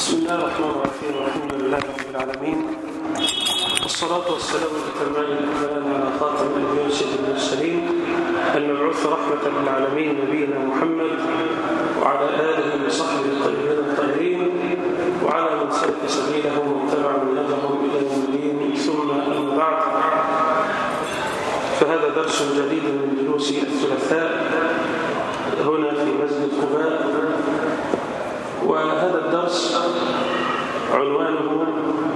بسم الله الرحمن الرحيم. الحمد لله رب العالمين، والصلاة والسلام الأتمان الأكملان على خاتم الأنبياء سيد المرسلين المبعوث رحمة للعالمين نبينا محمد وعلى آله وصحبه الطيبين الطاهرين وعلى من سلك سبيلهم واتبع منهجهم إلى يوم الدين، ثم أما بعد، فهذا درس جديد من دروس الثلاثاء هنا في مسجد قباء. وهذا الدرس عنوانه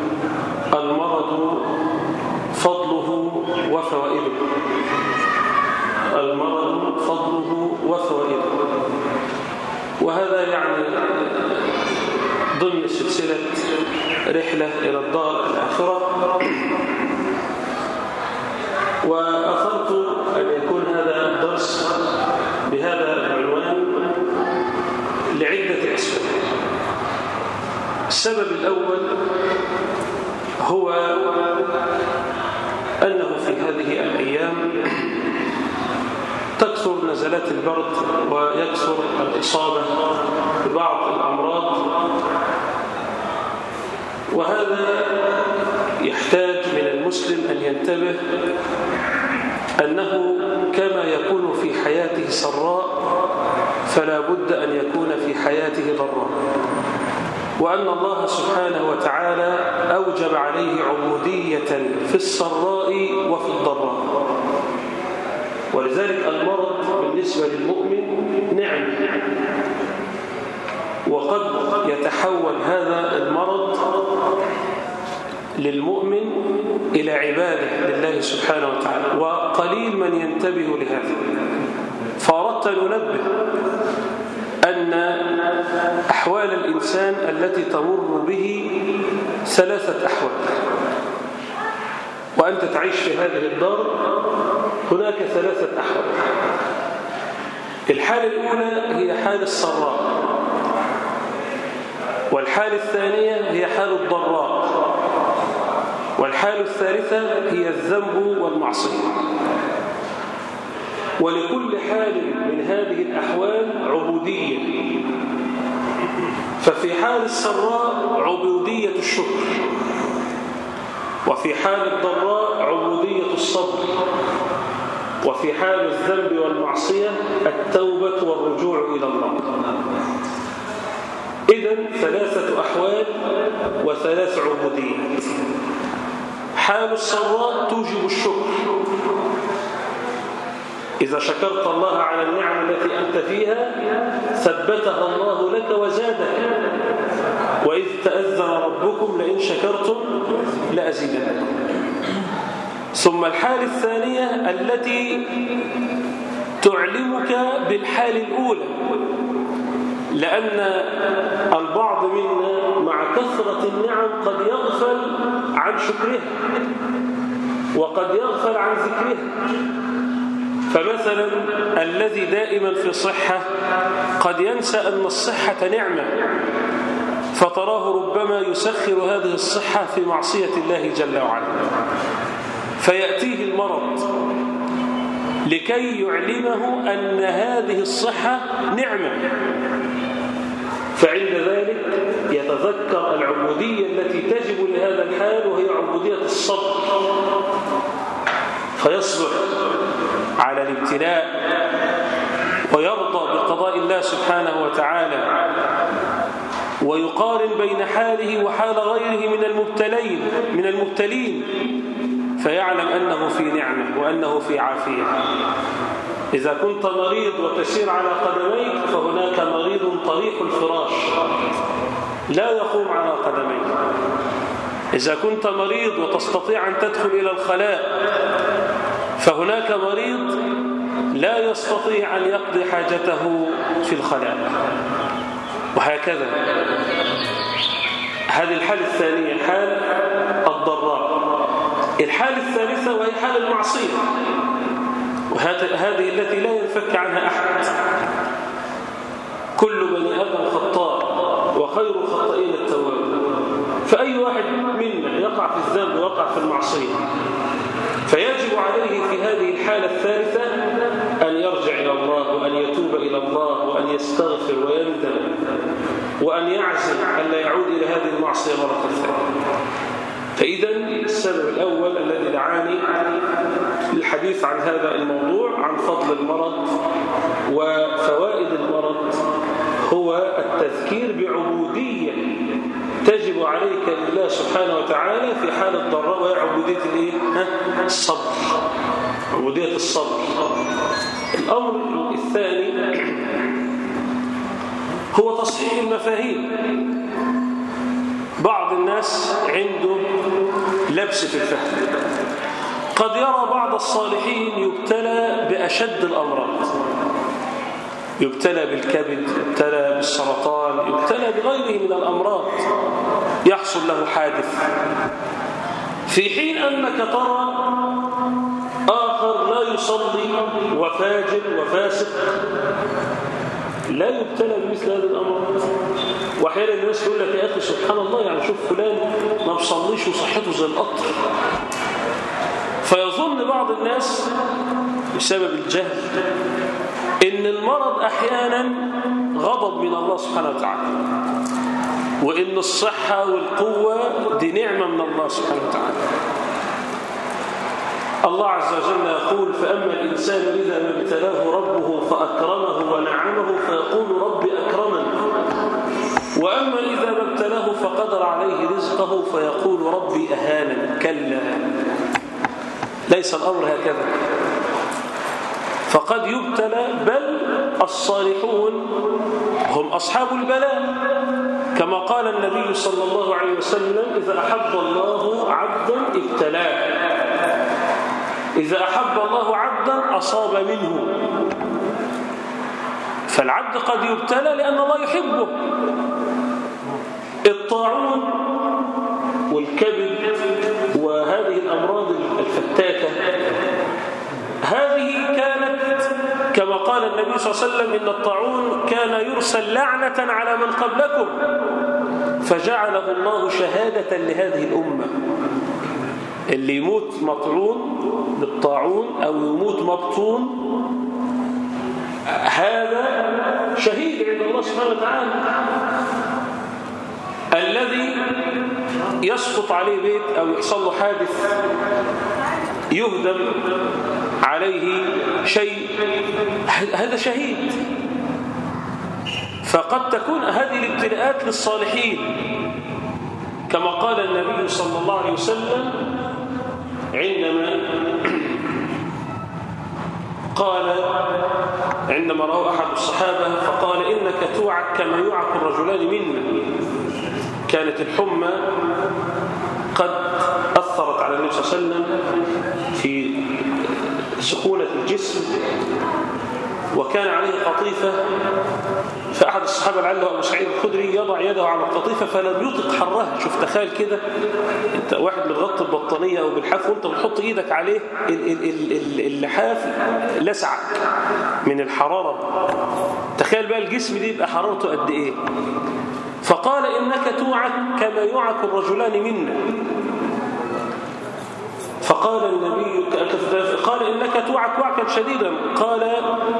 المرض فضله وفوائده. المرض فضله وفوائده، وهذا يعني ضمن سلسلة رحلة إلى الدار الآخرة. وأثرت أن يكون هذا الدرس بهذا العنوان لعدة أسباب. السبب الأول هو أنه في هذه الأيام تكثر نزلات البرد ويكثر الإصابة ببعض الأمراض، وهذا يحتاج من المسلم أن ينتبه أنه كما يكون في حياته سراء فلا بد أن يكون في حياته ضراء، وأن الله سبحانه وتعالى أوجب عليه عبودية في السراء وفي الضراء. ولذلك المرض بالنسبة للمؤمن نعمة، وقد يتحول هذا المرض للمؤمن إلى عبادة لله سبحانه وتعالى، وقليل من ينتبه لهذا. فأردت أن ننبه أن أحوال الإنسان التي تمر به ثلاثة أحوال، وأنت تعيش في هذه الدار هناك ثلاثة أحوال. الحالة الأولى هي حال السراء، والحالة الثانية هي حال الضراء، والحالة الثالثة هي الذنب والمعصية. ولكل حال من هذه الأحوال عبودية. ففي حال السراء عبودية الشكر، وفي حال الضراء عبودية الصبر، وفي حال الذنب والمعصية التوبة والرجوع إلى الله. إذن ثلاثة أحوال وثلاث عبوديات. حال السراء توجب الشكر، إذا شكرت الله على النعم التي أنت فيها ثبتها الله لك وزادك، وإذ تأذن ربكم لئن شكرتم لأزيدنكم. ثم الحالة الثانية التي تعلمك بالحال الأولى، لأن البعض منا مع كثرة النعم قد يغفل عن شكرها وقد يغفل عن ذكرها. فمثلا الذي دائما في صحة قد ينسى أن الصحة نعمة، فتراه ربما يسخر هذه الصحة في معصية الله جل وعلا، فيأتيه المرض لكي يعلمه أن هذه الصحة نعمة. فعند ذلك يتذكر العبودية التي تجب لهذا الحال، وهي عبودية الصبر، فيصبر على الابتلاء ويرضى بقضاء الله سبحانه وتعالى، ويقارن بين حاله وحال غيره من المبتلين فيعلم أنه في نعمة وأنه في عافية. إذا كنت مريض وتسير على قدميك فهناك مريض طريق الفراش لا يقوم على قدميك. إذا كنت مريض وتستطيع أن تدخل إلى الخلاء فهناك مريض لا يستطيع أن يقضي حاجته في الخلاء، وهكذا. هذه الحالة الثانية حال الضراء. الحالة الثالثة وهي حال المعصية، وهذه التي لا ينفك عنها أحد. كل بني آدم خطاء وخير الخطائين التواب. فأي واحد منا يقع في الذنب ويقع في المعصية، فيجب عليه في هذه الحالة الثالثة أن يرجع إلى الله وأن يتوب إلى الله وأن يستغفر ويندم وأن يعزم أن لا يعود إلى هذه المعصية مرة ثانية. فإذا السبب الأول الذي دعاني للحديث عن هذا الموضوع، عن فضل المرض وفوائد المرض، هو التذكير بعبودية تجب عليك لله سبحانه وتعالى في حال الضراء، وهي عبودية الصبر، عبودية الصبر. الأمر الثاني هو تصحيح المفاهيم. بعض الناس عنده لبس في الفهم، قد يرى بعض الصالحين يبتلى بأشد الأمراض، يبتلى بالكبد، يبتلى بالسرطان، يبتلى بغيره من الأمراض، يحصل له حادث، في حين أنك ترى آخر لا يصلي وفاجر وفاسق لا يبتلى بمثل هذه الأمراض. وأحيانا الناس يقول لك يا أخي سبحان الله، يعني شوف فلان ما بيصليش وصحته زي القطر. فيظن بعض الناس بسبب الجهل إن المرض أحيانا غضب من الله سبحانه وتعالى، وإن الصحة والقوة دي نعمة من الله سبحانه وتعالى. الله عز وجل يقول: فأما الإنسان إذا ما ابتلاه ربه فأكرمه ونعمه فيقول ربي أكرمن، وأما إذا ما ابتلاه فقدر عليه رزقه فيقول ربي أهانن. كلا، ليس الأمر هكذا. فقد يبتلى، بل الصالحون هم أصحاب البلاء، كما قال النبي صلى الله عليه وسلم: إذا أحب الله عبدا ابتلاه، إذا أحب الله عبدا أصاب منه. فالعبد قد يبتلى لأن الله يحبه. الطاعون والكبد وهذه الأمراض الفتاكة، هذه كانت كما قال النبي صلى الله عليه وسلم: إن الطاعون كان يرسل لعنة على من قبلكم، فجعله الله شهادة لهذه الأمة. اللي يموت مطعون بالطاعون أو يموت مبطون، هذا شهيد عند الله سبحانه وتعالى. الذي يسقط عليه بيت أو يحصل له حادث، يهدم عليه شيء، هذا شهيد. فقد تكون هذه الابتلاءات للصالحين، كما قال النبي صلى الله عليه وسلم عندما رأى أحد الصحابة فقال: إنك توعك كما يوعك الرجلان منا. كانت الحمى قد أثرت على النبي صلى الله عليه وسلم في سخونة الجسم، وكان عليه قطيفة، فأحد الصحابة لعله أبو سعيد الخدري يضع يده على القطيفة فلم يطق حرها. شوف، تخيل كده، انت واحد بتغطي البطانية أو بالحاف وانت بتحط ايدك عليه، اللحاف لسعك من الحرارة. تخيل بقى الجسم دي يبقى حرارته قد ايه. فقال: إنك توعك كما يوعك الرجلان منا. فقال النبي: قال: إنك توعك وعكا شديدا. قال: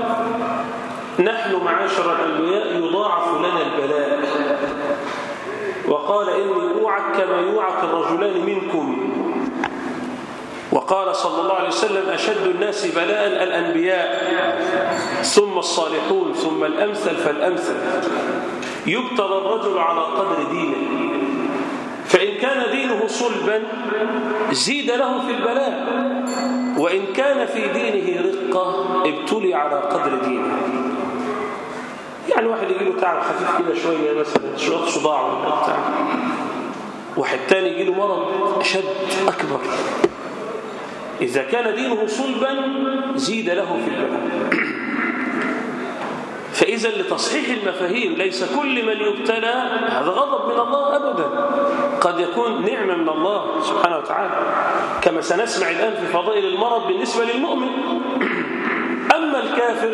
نحن معاشر الأنبياء يضاعف لنا البلاء. وقال: إني أوعك كما يوعك الرجلان منكم. وقال صلى الله عليه وسلم: أشد الناس بلاء الأنبياء، ثم الصالحون، ثم الأمثل فالأمثل. يبتلى الرجل على قدر دينه، فإن كان دينه صلبا زيد له في البلاء، وإن كان في دينه رقة ابتلي على قدر دينه. يعني واحد يجي له تعب خفيف كده شوية، مثلا شوية صداع ولا بتاع، واحد تاني يجي له مرض أشد أكبر. إذا كان دينه صلبا زيد له في البلاء. فإذا لتصحيح المفاهيم، ليس كل من يبتلى هذا غضب من الله أبدا، قد يكون نعمة من الله سبحانه وتعالى، كما سنسمع الآن في فضائل المرض بالنسبة للمؤمن. أما الكافر،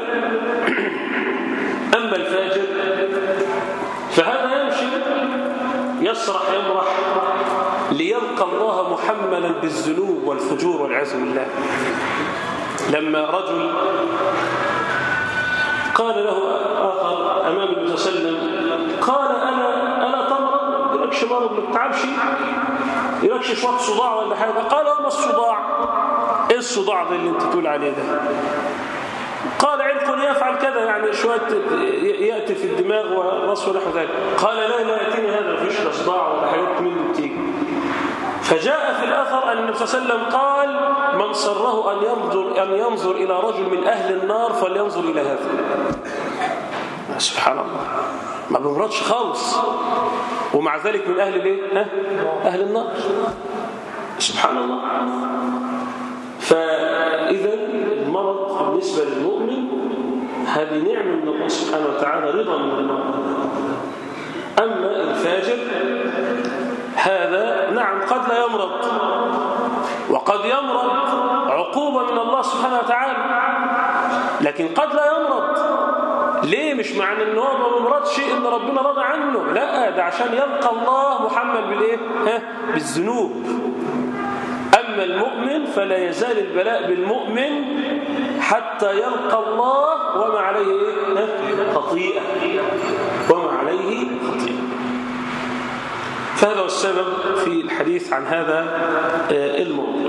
أما الفاجر، فهذا يمشي يسرح يمرح ليلقى الله محملا بالذنوب والفجور والعياذ بالله. لما رجل قال له آخر أمام النبي صلى الله عليه وسلم، قال: أنا عندكش مرض ما بتتعبش؟ يلاقش شويه صداع ولا حاجه؟ قال وما الصداع؟ ايه الصداع ده اللي انت تقول عليه ده؟ قال علق يفعل كذا، يعني شويه ياتي في الدماغ والراس ونحو ذلك. قال لا ياتيني هذا، مفيش لا صداع ولا حاجات منه بتيجي. فجاء في الأثر أن النبي صلى الله عليه وسلم قال من سره أن ينظر إلى رجل من أهل النار فلينظر إلى هذا. سبحان الله، ما بيمرضش خالص ومع ذلك من أهل الايه؟ أهل النار. سبحان الله. فإذا المرض بالنسبة للمؤمن هذه نعمة من الله سبحانه وتعالى، رضا من الله. أما الفاجر هذا نعم قد لا يمرض، وقد يمرض عقوبة من الله سبحانه وتعالى، لكن قد لا يمرض. ليه؟ مش معنى ان هو ما بيمرضش ان ربنا رضى عنه، لا، ده عشان يلقى الله محمل بالايه؟ بالذنوب. اما المؤمن فلا يزال البلاء بالمؤمن حتى يلقى الله وما عليه خطيئة، وما عليه خطيئة. فهذا هو السبب في الحديث عن هذا الموضوع.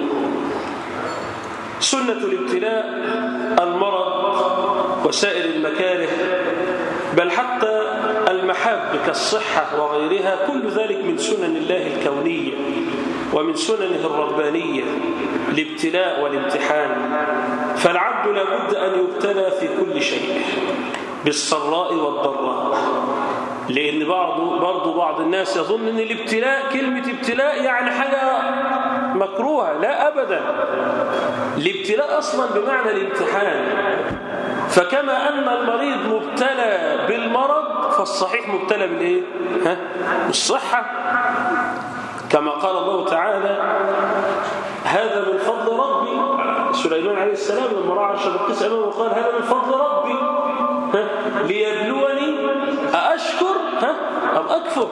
سنة الابتلاء المرض وسائر المكاره، بل حتى المحاب كالصحة وغيرها، كل ذلك من سنن الله الكونية ومن سننه الربانية، الابتلاء والامتحان. فالعبد لابد أن يبتلى في كل شيء بالسراء والضراء، لأن برضو بعض الناس يظن أن الابتلاء، كلمة ابتلاء يعني حاجة مكروهة. لا أبدا، الابتلاء أصلا بمعنى الامتحان. فكما أن المريض مبتلى بالمرض فالصحيح مبتلى بالإيه؟ بالصحة، كما قال الله تعالى هذا من فضل ربي. سليمان عليه السلام لما رأى عرش بلقيس أمامه قال هذا من فضل ربي ليبلوني أأشكر أم أكفر.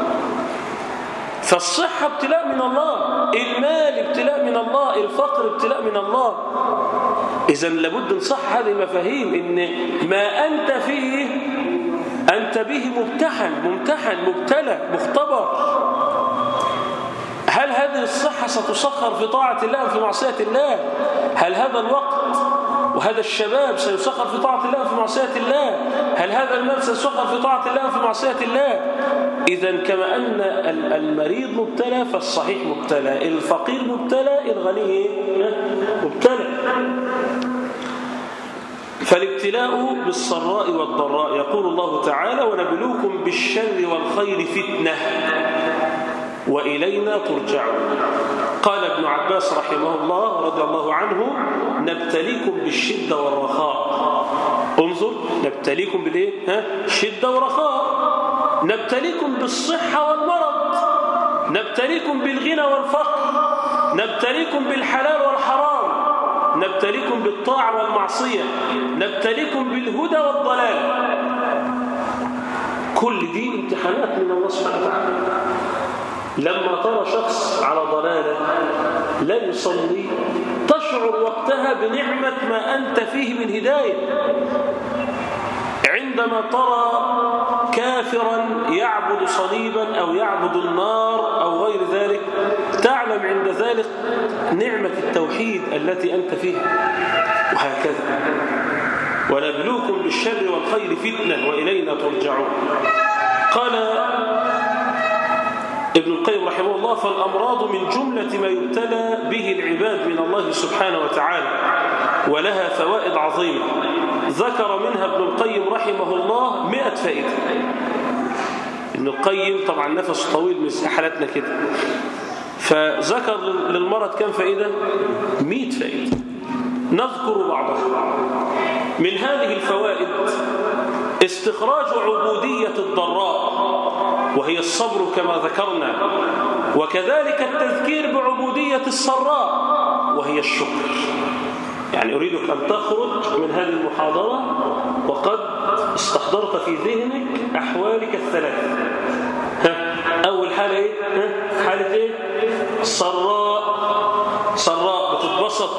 فالصحة ابتلاء من الله، المال ابتلاء من الله، الفقر ابتلاء من الله. إذن لابد نصح هذه المفاهيم، إن ما أنت فيه أنت به ممتحن مبتلى مختبر. هل هذه الصحة ستسخر في طاعة الله أم في معصية الله؟ هل هذا الوقت وهذا الشباب سيسخر في طاعة الله أم في معصية الله؟ هل هذا المال سيسخر في طاعة الله أم في معصية الله؟ إذن كما أن المريض مبتلى فالصحيح مبتلى، الفقير مبتلى، الغني مبتلى. فالابتلاء بالسراء والضراء. يقول الله تعالى ونبلوكم بالشر والخير فتنة وإلينا ترجعون. قال ابن عباس رحمه الله رضي الله عنه نبتليكم بالشدة والرخاء. انظر، نبتليكم بالإيه؟ شدة ورخاء. نبتليكم بالصحة والمرض، نبتليكم بالغنى والفقر، نبتليكم بالحلال والحرام، نبتليكم بالطاعة والمعصية، نبتليكم بالهدى والضلال. كل دي امتحانات من الله سبحانه وتعالى. لما ترى شخص على ضلالة لا يصلي تشعر وقتها بنعمة ما أنت فيه من هداية. عندما ترى كافرا يعبد صليبا أو يعبد النار أو غير ذلك تعلم عند ذلك نعمة التوحيد التي أنت فيها. وهكذا ونبلوكم بالشر والخير فتنة وإلينا ترجعون. قال ابن القيم رحمه الله فالأمراض من جملة ما يبتلى به العباد من الله سبحانه وتعالى، ولها فوائد عظيمة ذكر منها ابن القيم رحمه الله 100 فائدة. ابن القيم طبعا نفس طويل من حالتنا كده، فذكر للمرض كم فائدة؟ 100 فائدة. نذكر بعضها. من هذه الفوائد استخراج عبودية الضراء وهي الصبر كما ذكرنا، وكذلك التذكير بعبودية السراء وهي الشكر. يعني أريدك أن تخرج من هذه المحاضرة وقد استحضرت في ذهنك أحوالك الثلاث. أول حالة إيه؟ حالة إيه؟ سراء بتتبسط،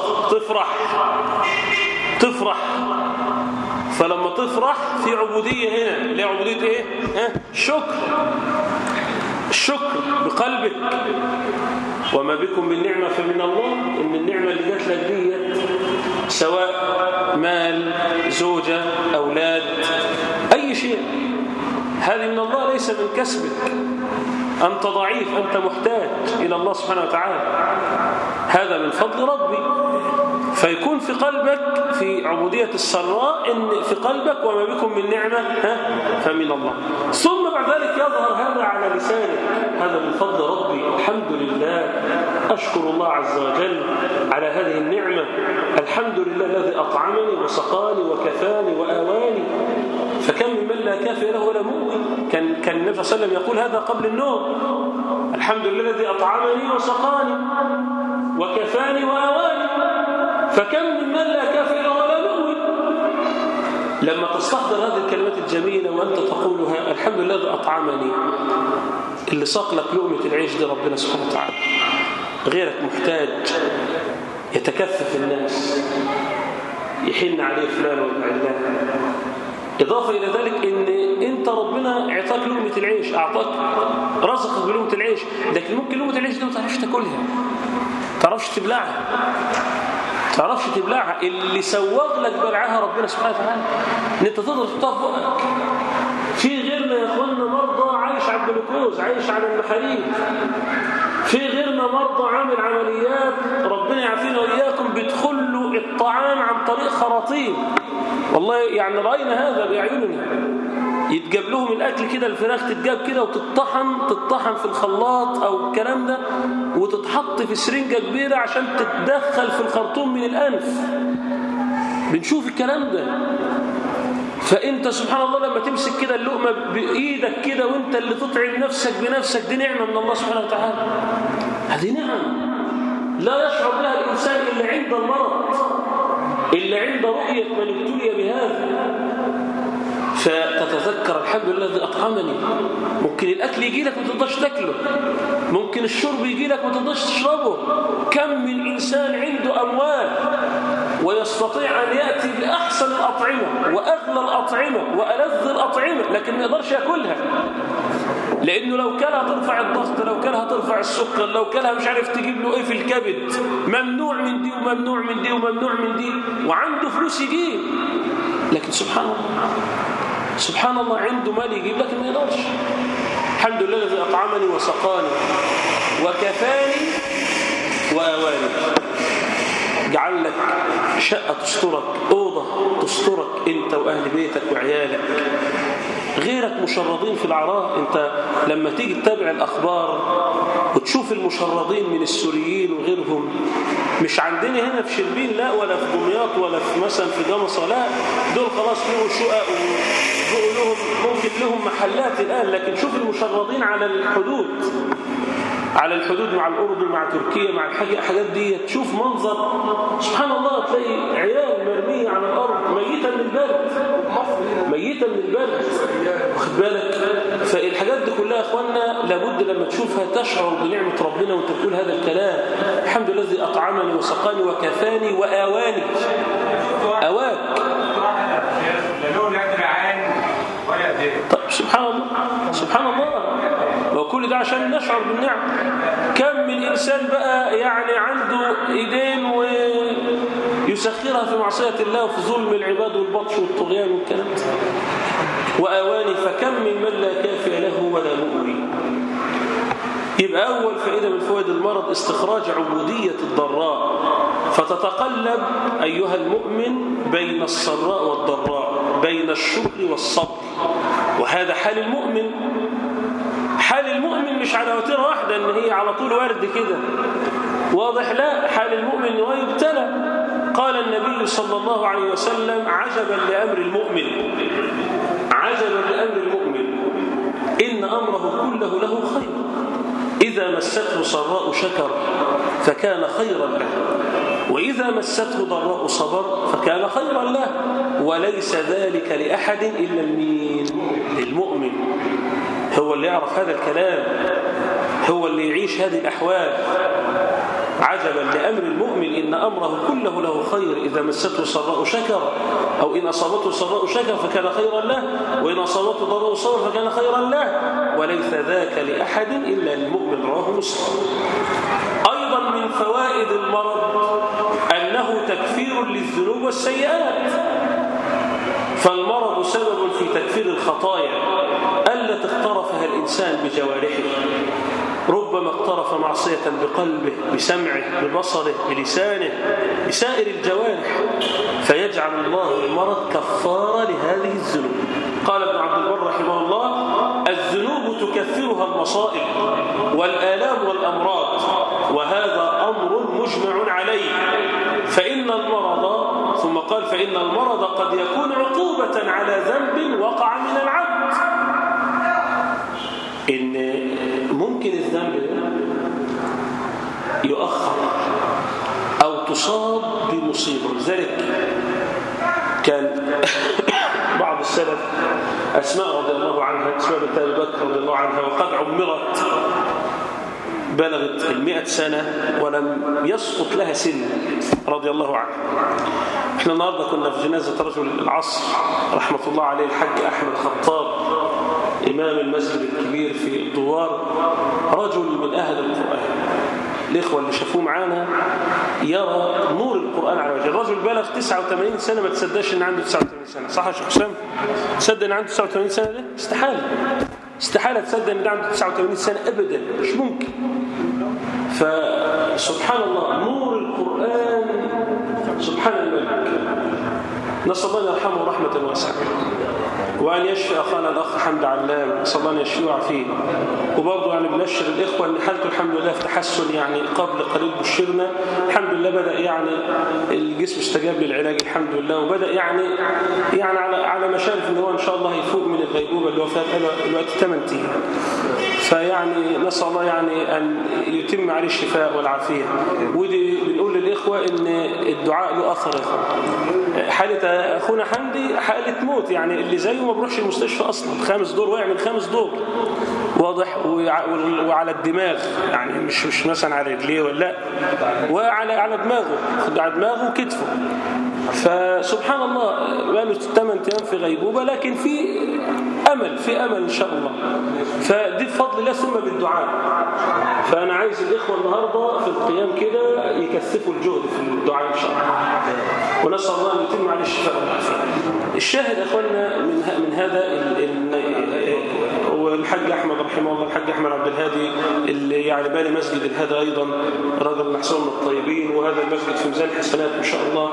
تفرح. فلما تفرح في عبودية هنا، اللي عبودية إيه؟ شكر. الشكر بقلبك. وما بكم من نعمة فمن الله. إن النعمة اللي جات لك دي سواء مال، زوجة، أولاد، أي شيء، هذه من الله ليس من كسبك. أنت ضعيف، أنت محتاج إلى الله سبحانه وتعالى، هذا من فضل ربي. فيكون في قلبك في عبودية السراء إن في قلبك وما بكم من نعمة فمن الله. ثم بعد ذلك يظهر هذا على لسانك، هذا من فضل ربي، الحمد لله، أشكر الله عز وجل على هذه النعمة، الحمد لله الذي أطعمني وسقاني وكفاني وآواني. فكم من لا كافي له ولا مؤوي. كان النبي صلى الله عليه وسلم يقول هذا قبل النوم: الحمد لله الذي أطعمني وسقاني وكفاني وآواني. فكم من لا كافي له ولا مؤوي. لما تستحضر هذه الكلمات الجميلة وأنت تقولها: الحمد لله الذي أطعمني، اللي ساق لك لقمة العيش دي ربنا سبحانه وتعالى، غيرك محتاج، يتكفف الناس، يحن عليه فلان وعلان. إضافة إلى ذلك إن أنت ربنا اعطاك لقمة العيش، أعطاك رزقك بلقمة العيش، لكن ممكن لقمة العيش دي ما تعرفش تاكلها، ما تعرفش تبلعها. اللي سوغ لك بلعها ربنا سبحانه وتعالى، إن أنت تقدر تحطها في بقك. في غيرنا يا إخواننا مرضى عايش على الجلوكوز، عايش على المحاليل. في غيرنا مرضى عامل عمليات، ربنا يعافينا وإياكم، بيدخل له الطعام عن طريق خراطيم. والله يعني رأينا هذا بأعيننا. يتجاب لهم الأكل كده، الفراخ تتجاب كده وتطحن في الخلاط أو الكلام ده، وتتحط في سرنجة كبيرة عشان تتدخل في الخرطوم من الأنف. بنشوف الكلام ده. فأنت سبحان الله لما تمسك كده اللقمة بإيدك كده وأنت اللي تطعم نفسك بنفسك، دي نعمة من الله سبحانه وتعالى. هذه نعم لا يشعر بها الإنسان إلا عند المرض، إلا عند رؤية من ابتلي بهذا. فتتذكر الحمد لله الذي أطعمني. ممكن الأكل يجي لك ما تقدرش تاكله، ممكن الشرب يجي لك ما تقدرش تشربه. كم من إنسان عنده أموال ويستطيع أن يأتي بأحسن الأطعمة وأغلى الأطعمة وألذ الأطعمة، لكن ما يقدرش يأكلها، لأنه لو كلها ترفع الضغط، لو كلها ترفع السكر، لو كلها مش عارف تجيب له إيه في الكبد، ممنوع من دي وممنوع من دي وممنوع من دي، وعنده فلوس يجيب. لكن سبحان الله عنده مال يجيب لكن ما يقدرش. الحمد لله الذي أطعمني وسقاني وكفاني وآواني. جعل لك شقة تسترك، أوضة تسترك أنت وأهل بيتك وعيالك. غيرك مشردين في العراء. أنت لما تيجي تتابع الأخبار وتشوف المشردين من السوريين وغيرهم، مش عندنا هنا في شربين لا، ولا في دمياط، ولا في مثلا في جمصة، لا، دول خلاص لهم شقق وبقوا لهم ممكن لهم محلات الآن. لكن شوف المشردين على الحدود مع الأردن، مع تركيا، مع الحاجات دي، تشوف منظر سبحان الله، تلاقي عيال مرمية على الأرض ميتة من البرد، واخد بالك. فالحاجات دي كلها يا اخوانا لابد لما تشوفها تشعر بنعمة ربنا وانت بتقول هذا الكلام: الحمد لله الذي أطعمني وسقاني وكفاني وآواني. أواك. طيب سبحان الله، وكل ده عشان نشعر بالنعم. كم من إنسان بقى يعني عنده إيدين ويسخرها في معصية الله وفي ظلم العباد والبطش والطغيان والكلام ده. وآواني، فكم من لا كافي له ولا مؤوي. يبقى أول فائدة من فوائد المرض استخراج عبودية الضراء، فتتقلب أيها المؤمن بين السراء والضراء، بين الشكر والصبر. وهذا حال المؤمن. حال المؤمن مش على وتيرة واحدة ان هي على طول ورد كده واضح، لا، حال المؤمن انه يبتلى. قال النبي صلى الله عليه وسلم: عجبا لأمر المؤمن، عجبا لأمر المؤمن، إن أمره كله له خير، إذا مسته سراء شكر فكان خيرا له، وإذا مسته ضراء صبر فكان خيرا له، وليس ذلك لأحد إلا للمؤمن. هو اللي يعرف هذا الكلام، هو اللي يعيش هذه الأحوال. عجبا لأمر المؤمن إن أمره كله له خير، إذا مسته سراء شكر، أو إن أصابته سراء شكر فكان خيرا له، وإن أصابته ضراء صبر فكان خيرا له، وليس ذاك لأحد إلا للمؤمن. رواه مسلم. أيضا من فوائد المرض أنه تكفير للذنوب والسيئات، فالمرض سبب في تكفير الخطايا التي اقترفها الإنسان بجوارحه. ربما اقترف معصية بقلبه، بسمعه، ببصره، بلسانه، بسائر الجوارح، فيجعل الله المرض كفارة لهذه الذنوب. قال ابن عبد البر رحمه الله: الذنوب تكفرها المصائب والآلام والأمراض، وهذا أمر مجمع عليه. فإن المرض، ثم قال: فإن المرض قد يكون عقوبة على ذنب وقع من العبد. إن ممكن الذنب يؤخر أو تصاب بمصيبة. لذلك كان بعض السلف، أسماء رضي الله عنها، أسماء بنت أبي بكر رضي الله عنها، وقد عمرت، بلغت 100 سنة ولم يسقط لها سن رضي الله عنها. احنا النهارده كنا في جنازة رجل العصر رحمة الله عليه، الحاج أحمد خطاب، إمام المسجد الكبير في الدوار، رجل من أهل القرآن. الإخوة اللي شافوه معانا يرى نور القرآن على وجهه. الرجل بلغ 89 سنة، ما تصدقش إن عنده 89 سنة. صح يا شيخ حسام؟ تصدق إن عنده 89 سنة ده؟ استحالة. استحالة تصدق إن عنده 89 سنة أبدا، مش ممكن. فسبحان الله، نور القرآن سبحان الملك. نسأل الله أن يرحمه رحمة واسعة، وأن يشفي أخانا الأخ حمد علام، نسأل الله أن يشفيه ويعافيه. وبرضه يعني بنشر الإخوة أن حالته الحمد لله في تحسن، يعني قبل قليل بشرنا الحمد لله بدأ يعني الجسم استجاب للعلاج الحمد لله، وبدأ يعني على مشارف أن هو إن شاء الله يفوق من الغيبوبة اللي هو فيها الوقت 8 أيام. فيعني نسأل الله يعني أن يتم عليه الشفاء والعافية. ودي بنقول للإخوة إن الدعاء له أثر. حالة أخونا حمدي حالة موت، يعني اللي زيه ما بروحش المستشفى أصلا. 5 دور، وقع من 5 دور، واضح، وعلى الدماغ، يعني مش مثلا على رجليه ولا، وعلى دماغه، على دماغه وكتفه. فسبحان الله بقاله 8 أيام في غيبوبة، لكن في أمل إن شاء الله. فدي بفضل الله ثم بالدعاء. فأنا عايز الإخوة النهاردة في القيام كده يكثفوا الجهد في الدعاء إن شاء الله، ونسأل الله أن يتم عليه الشفاء والعافية. الشاهد أخواننا من هذا والحاج أحمد رحمه الله، الحاج أحمد عبد الهادي اللي يعني باني مسجد هذا أيضا رجل محسون من الطيبين، وهذا المسجد في ميزان حسنات إن شاء الله.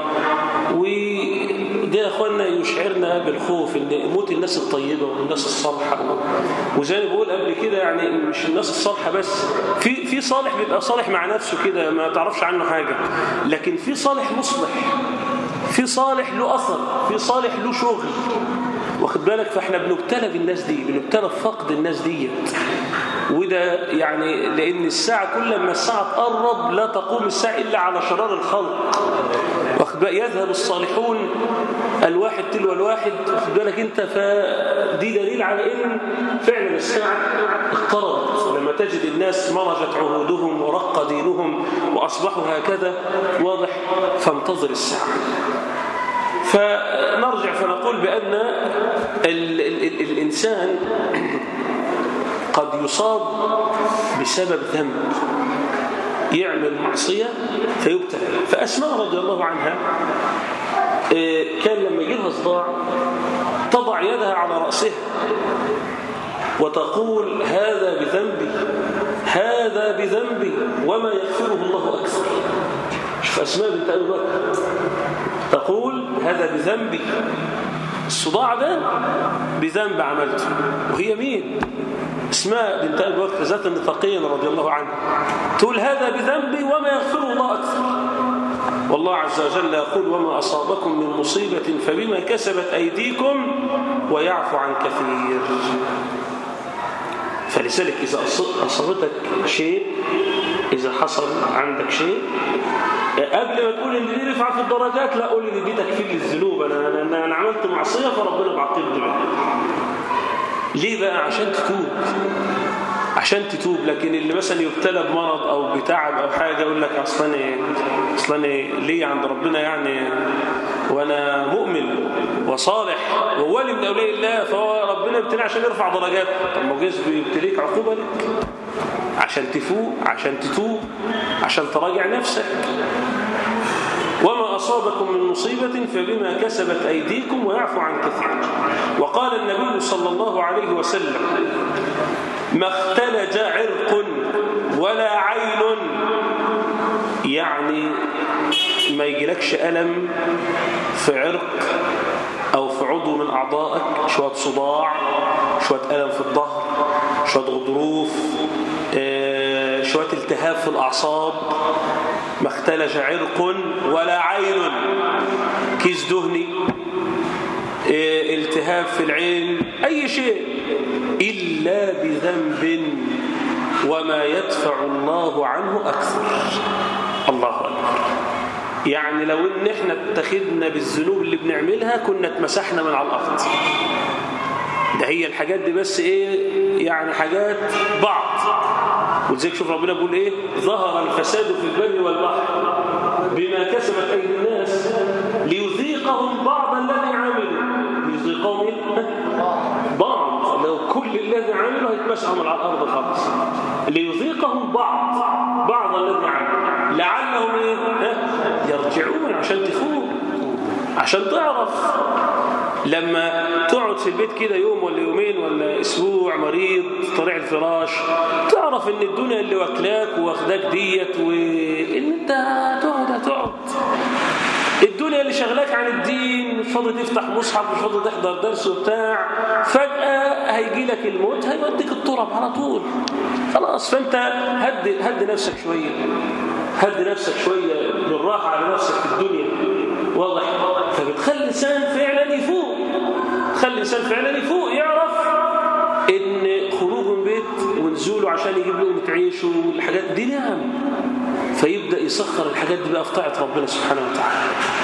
وده أخواننا يشعرنا بالخوف إن موت الناس الطيبة والناس الصالحة. وزي ما بقول قبل كده، يعني مش الناس الصالحة بس، في صالح بيبقى صالح مع نفسه كده ما تعرفش عنه حاجة، لكن في صالح مصلح، في صالح له أثر، في صالح له شغل، واخد بالك. فاحنا بنبتلى بالناس دي، بنبتلى بفقد الناس دي. وده يعني لأن الساعة كل ما الساعة تقرب لا تقوم الساعة إلا على شرار الخلق، واخد بالك. يذهب الصالحون الواحد تلو الواحد، واخد بالك انت. فدي دليل على ان فعلا الساعة اقتربت، لما تجد الناس مرجت عهودهم ورق دينهم وأصبحوا هكذا، واضح. فانتظر الساعة. فنرجع فنقول بأن الإنسان قد يصاب بسبب ذنب، يعمل معصية فيبتلى. فأسماء رضي الله عنها كان لما يجيلها صداع تضع يدها على رأسها وتقول: هذا بذنبي، هذا بذنبي، وما يغفره الله أكثر. شوف أسماء بنت أبي بكر تقول: هذا بذنبي، الصداع ده بذنب عملته. وهي مين؟ اسماء بنت أبي بكر ذات النطاقين رضي الله عنها، تقول: هذا بذنبي وما يغفره الله أكثر. والله عز وجل يقول: وما أصابكم من مصيبة فبما كسبت أيديكم ويعفو عن كثير. فلذلك إذا أصابتك شيء، إذا حصل عندك شيء، قبل ما تقول إن دي رفعة في الدرجات، لا، قول إن دي تكفير للذنوب، أنا عملت معصية فربنا بعاقبني بها. ليه بقى؟ عشان تتوب، عشان تتوب. لكن اللي مثلا يبتلى بمرض أو بتعب أو حاجة يقول لك أصلا ليه عند ربنا يعني، وأنا مؤمن وصالح وولي من أولياء الله، فهو ربنا يبتلي عشان يرفع درجات. طب ما جايز بيبتليك عقوبة لك عشان تفوق، عشان تتوب، عشان تراجع نفسك. وما أصابكم من مصيبة فبما كسبت أيديكم ويعفو عن كثير. وقال النبي صلى الله عليه وسلم: ما اختلج عرق ولا عين، يعني ما يجيلكش ألم في عرق أو في عضو من أعضائك، شوية صداع، شوية ألم في الظهر، شوية غضروف، شوية التهاب في الأعصاب. ما اختلج عرق ولا عين، كيس دهني، التهاب في العين، أي شيء إلا بذنب وما يدفع الله عنه أكثر. الله أكبر. يعني لو إن إحنا اتخذنا بالذنوب اللي بنعملها كنا اتمسحنا من على الأرض. ده هي الحاجات دي بس يعني حاجات بعض. ولذلك شوف ربنا بيقول ظهر الفساد في البر والبحر بما كسبت أيدي الناس ليذيقهم بعض الذي عملوا. ليذيقهم بعض، لو كل الذي عملوا هيتمسحوا من على الأرض خالص. ليذيقهم بعض الذي عملوا لعلهم يرجعون، عشان تفوق، عشان تعرف لما تقعد في البيت كده يوم ولا يومين ولا اسبوع مريض طريع الفراش، تعرف ان الدنيا اللي واكلاك واخداك ديت، وان انت هتقعد الدنيا اللي شغلاك عن الدين، مش فاضي تفتح مصحف، مش فاضي تحضر درس وبتاع، فجأة هيجي لك الموت هيوديك التراب على طول خلاص. فانت هد نفسك شوية، هد نفسك شوية بالراحة على نفسك في الدنيا، واضح؟ فبتخلي الإنسان فعلا يفوق، تخلي الإنسان فعلا يفوق، يعرف إن خروجه من بيت ونزوله عشان يجيب لهم تعيشه والحاجات دي نعم، فيبدأ يسخر الحاجات دي بقى في طاعة ربنا سبحانه وتعالى.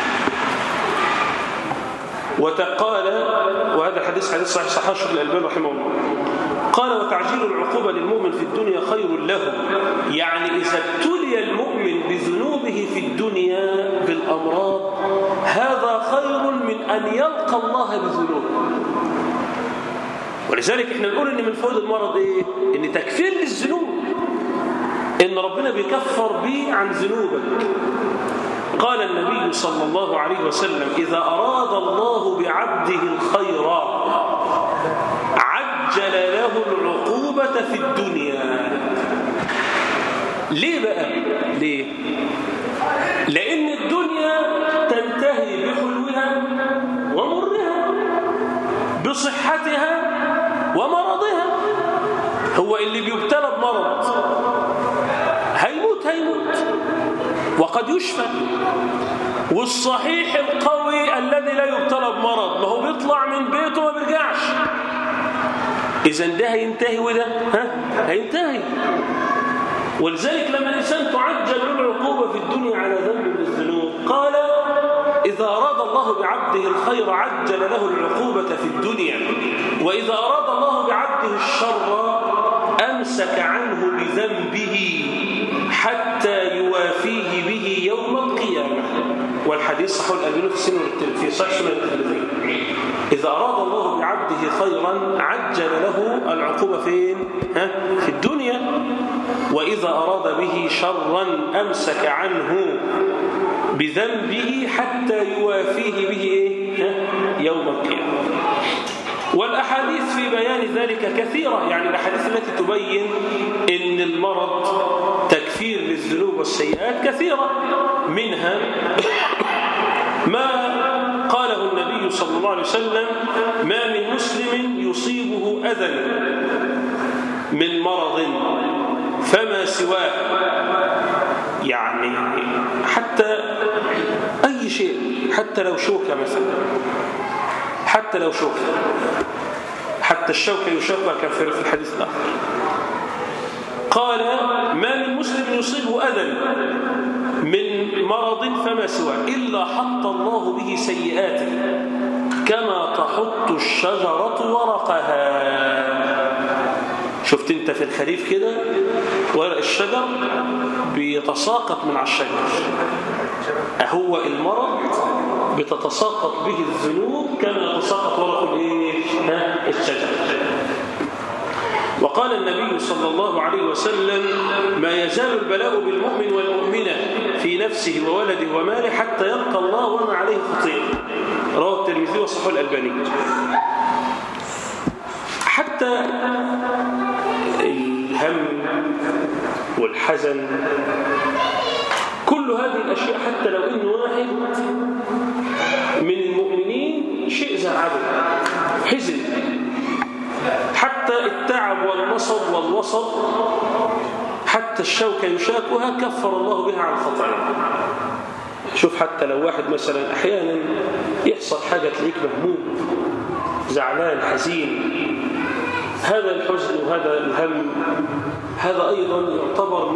وقال، وهذا الحديث حديث صحيح صححه الشيخ الألباني رحمه الله، قال: وتعجيل العقوبة للمؤمن في الدنيا خير له. يعني إذا ابتلي المؤمن بذنوبه في الدنيا بالأمراض هذا خير من أن يلقى الله بذنوبه. ولذلك احنا نقول ان من فوائد المرض ان تكفير للذنوب، ان ربنا بيكفر به عن ذنوبك. قال النبي صلى الله عليه وسلم: إذا أراد الله بعبده الخير عجل له العقوبة في الدنيا. ليه بقى؟ ليه؟ لأن الدنيا تنتهي بحلوها ومرها، بصحتها ومرضها. هو اللي بيبتلى بمرض هيموت وقد يشفى، والصحيح القوي الذي لا يبتلى بمرض ما هو بيطلع من بيته وما بيرجعش. إذن ده هينتهي وده هينتهي. ولذلك لما الإنسان تعجل له العقوبة في الدنيا على ذنب من الذنوب، قال: إذا أراد الله بعبده الخير عجل له العقوبة في الدنيا، وإذا أراد الله بعبده الشر أمسك عنه بذنبه حتى يوافيه به يوم القيامة. والحديث صحيح الألباني في صحيح سنن الترمذي. إذا أراد الله بعبده خيرا عجل له العقوبة فين؟ في الدنيا. وإذا أراد به شرا أمسك عنه بذنبه حتى يوافيه به يوم القيامة. والأحاديث في بيان ذلك كثيرة، يعني الأحاديث التي تبين إن المرض تكفير للذنوب والسيئات كثيرة. منها ما قاله النبي صلى الله عليه وسلم: ما من مسلم يصيبه أذى من مرض فما سواه، يعني حتى أي شيء، حتى لو شوكة مثلا، حتى لو شوكة، حتى الشوكة يشوكها في الحديث الآخر. قال: ما من مسلم يصيبه أذى من مرض فما سواه إلا حط الله به سيئاته كما تحط الشجرة ورقها. شفت انت في الخريف كده ورق الشجر بيتساقط من على الشجر، هو المرض بتتساقط به الذنوب كما يتساقط ورق الشجر. وقال النبي صلى الله عليه وسلم: ما يزال البلاء بالمؤمن والمؤمنة في نفسه وولده وماله حتى يلقى الله وما عليه خطيئة. رواه الترمذي وصححه الألباني. حتى الهم والحزن كل هذه الأشياء، حتى لو إنه واحد من المؤمنين شيء زعله حزن، حتى التعب والنصب والوصب، حتى الشوكة يشاكها كفر الله بها عن خطأه. شوف حتى لو واحد مثلا أحيانا يحصل حاجة تلاقيك مهموم زعلان حزين، هذا الحزن وهذا الهم هذا أيضا يعتبر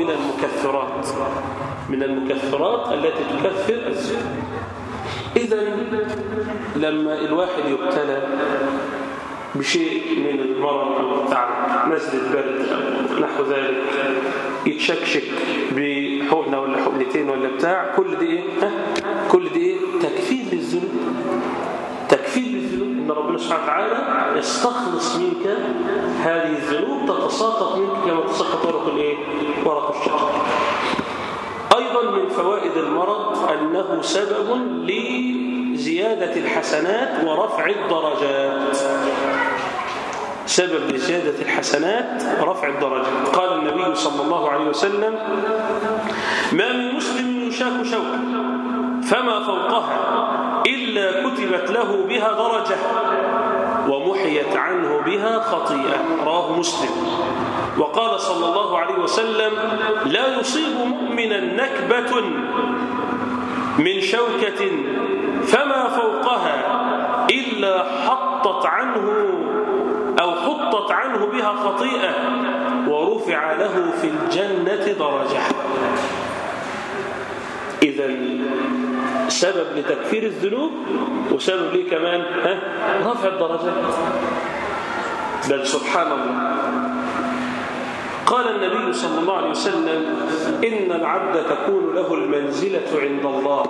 من المكفرات التي تكفر الذنوب. إذن لما الواحد يبتلى بشيء من المرض أو التعب، نزلة برد أو نحو ذلك، يتشكشك بحقنة ولا حقنتين ولا بتاع، كل دي تكفير للذنوب. إن ربنا سبحانه وتعالى يستخلص منك هذه الذنوب، تتساقط منك كما تساقط ورق الشجر. أيضا من فوائد المرض أنه سبب لزيادة الحسنات ورفع الدرجات. سبب لزيادة الحسنات ورفع الدرجات. قال النبي صلى الله عليه وسلم: ما من مسلم يشاك شوكة فما فوقها إلا كتبت له بها درجة ومحيت عنه بها خطيئة. رواه مسلم. وقال صلى الله عليه وسلم: لا يصيب مؤمنا نكبة من شوكة فما فوقها إلا حطت عنه بها خطيئة ورفع له في الجنة درجة. إذن سبب لتكفير الذنوب وسبب ليه كمان رفع الدرجات. بل سبحان الله قال النبي صلى الله عليه وسلم: إن العبد تكون له المنزلة عند الله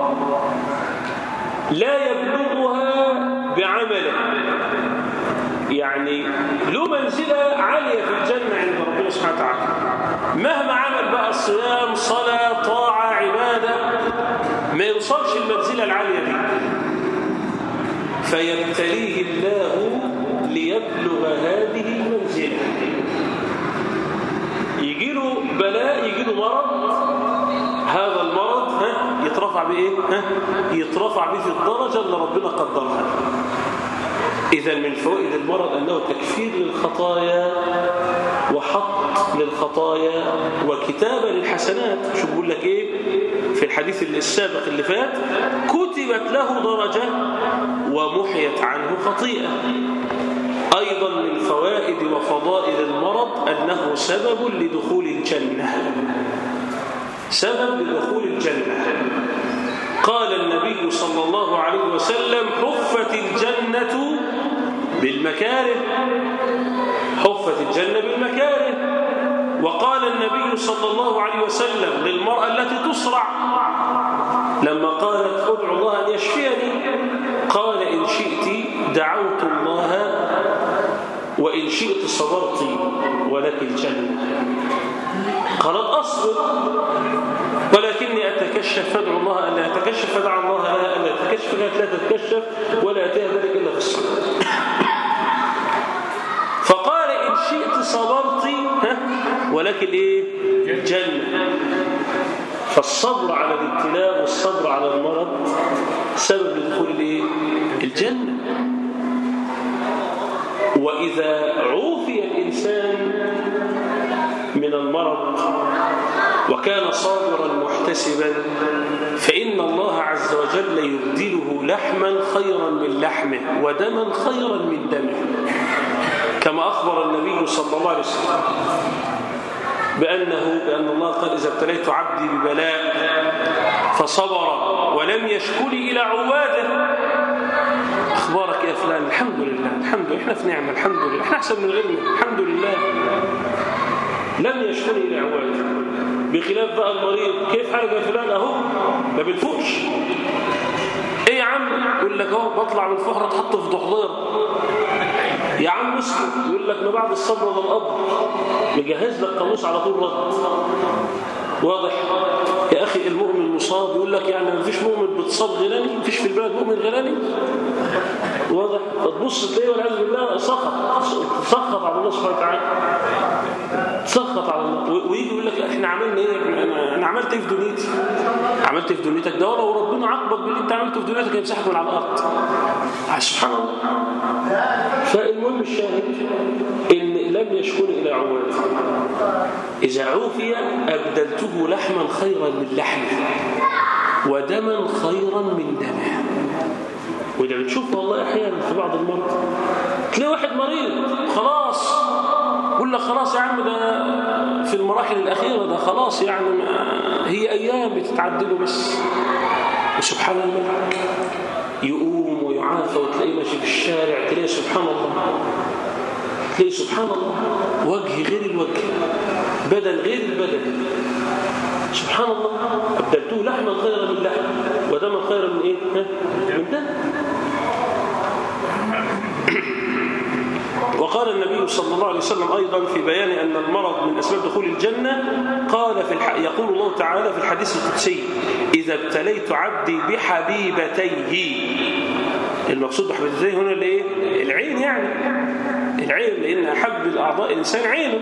لا يبلغها بعمله، يعني له منزلة عالية في الجنة عند ربنا سبحانه وتعالى، مهما عمل بقى صيام صلاة طاعة عبادة ما يوصلش المنزلة العالية دي، فيبتليه الله ليبلغ هذه المنزلة. يجيله بلاء، يجيله مرض، هذا المرض يترفع بإيه؟ يترفع به في الدرجة اللي ربنا قدرها. إذن من فوائد المرض أنه تكفير للخطايا وحط للخطايا وكتابة للحسنات. شو بقول لك إيه في الحديث السابق اللي فات؟ كتبت له درجة ومحيت عنه خطيئة. أيضا من فوائد وفضائل المرض أنه سبب لدخول الجنة. قال النبي صلى الله عليه وسلم: حفت الجنة بالمكاره. وقال النبي صلى الله عليه وسلم للمرأة التي تصرع لما قالت: ادعو الله أن يشفيني، قال: إن شئت دعوت الله وإن شئت صبرت ولك الجنة. قالت: أصبر ولكني أتكشف، فادعو الله ألا أتكشف، فدعا الله ألا أتكشف، لا تتكشف ولا أتيها ذلك إلا في الصلاة. فقال: إن شئت صبرت ولك الجنة. فالصبر على الابتلاء والصبر على المرض سبب لدخول الجنة. وإذا عوفي الإنسان من المرض وكان صابرا محتسبا فإن الله عز وجل يبدله لحما خيرا من لحمه ودما خيرا من دمه، كما أخبر النبي صلى الله عليه وسلم بأن الله قال: إذا ابتليت عبدي ببلاء فصبر ولم يشكلي إلى عواده أخبارك يا فلان؟ الحمد لله الحمد لله، إحنا في نعمة الحمد لله، إحنا أحسن من غيرنا الحمد لله. لم يشكني إلى عواد. بخلاف بقى المريض، كيف حالك يا فلان؟ أهو ما بنفوقش. إيه يا عم؟ يقول لك أهو بطلع من فحرة تحط في ضحضيرة. يا عم مسلم، يقول لك ما بعد الصبر ولا القبر، مجهز لك قاموس على طول رد. واضح؟ يا أخي المؤمن مصاب، يقول لك يعني ما فيش مؤمن بتصاب غيراني، ما فيش في البلد مؤمن غيراني. واضح؟ فتبص تلاقيه والعياذ بالله سخط على الله سبحانه وتعالى، سخط على الله، ويجي يقول لك احنا عملنا ايه؟ انا عملت ايه في دنيتي؟ عملت ايه في دنيتك؟ ده ولو ربنا عاقبك باللي انت عملته في دنيتك هيمسحك من على الارض. سبحان الله. فالمهم الشاهد ان لم يشكن الى عواد. اذا عوفي ابدلته لحما خيرا من لحمه ودما خيرا من دمه. وده بنشوفه والله احيانا في بعض المرضى، تلاقي واحد مريض خلاص يقول لك خلاص يا عم ده في المراحل الاخيره، ده خلاص يعني هي ايام بتتعدله بس. وسبحان الله يقوم ويعافى، وتلاقيه ماشي في الشارع تلاقيه سبحان الله، تلاقيه سبحان الله وجه غير الوجه، بدن غير البدن. سبحان الله. أبدلته لحما خيرا من لحم ودما خيرا من إيه؟ من دم. وقال النبي صلى الله عليه وسلم أيضا في بيان أن المرض من أسباب دخول الجنة، قال يقول الله تعالى في الحديث القدسي: إذا ابتليت عبدي بحبيبتيه. المقصود بحبيبتيه هنا الايه؟ العين، يعني العين، لأن أحب الأعضاء الإنسان عينه،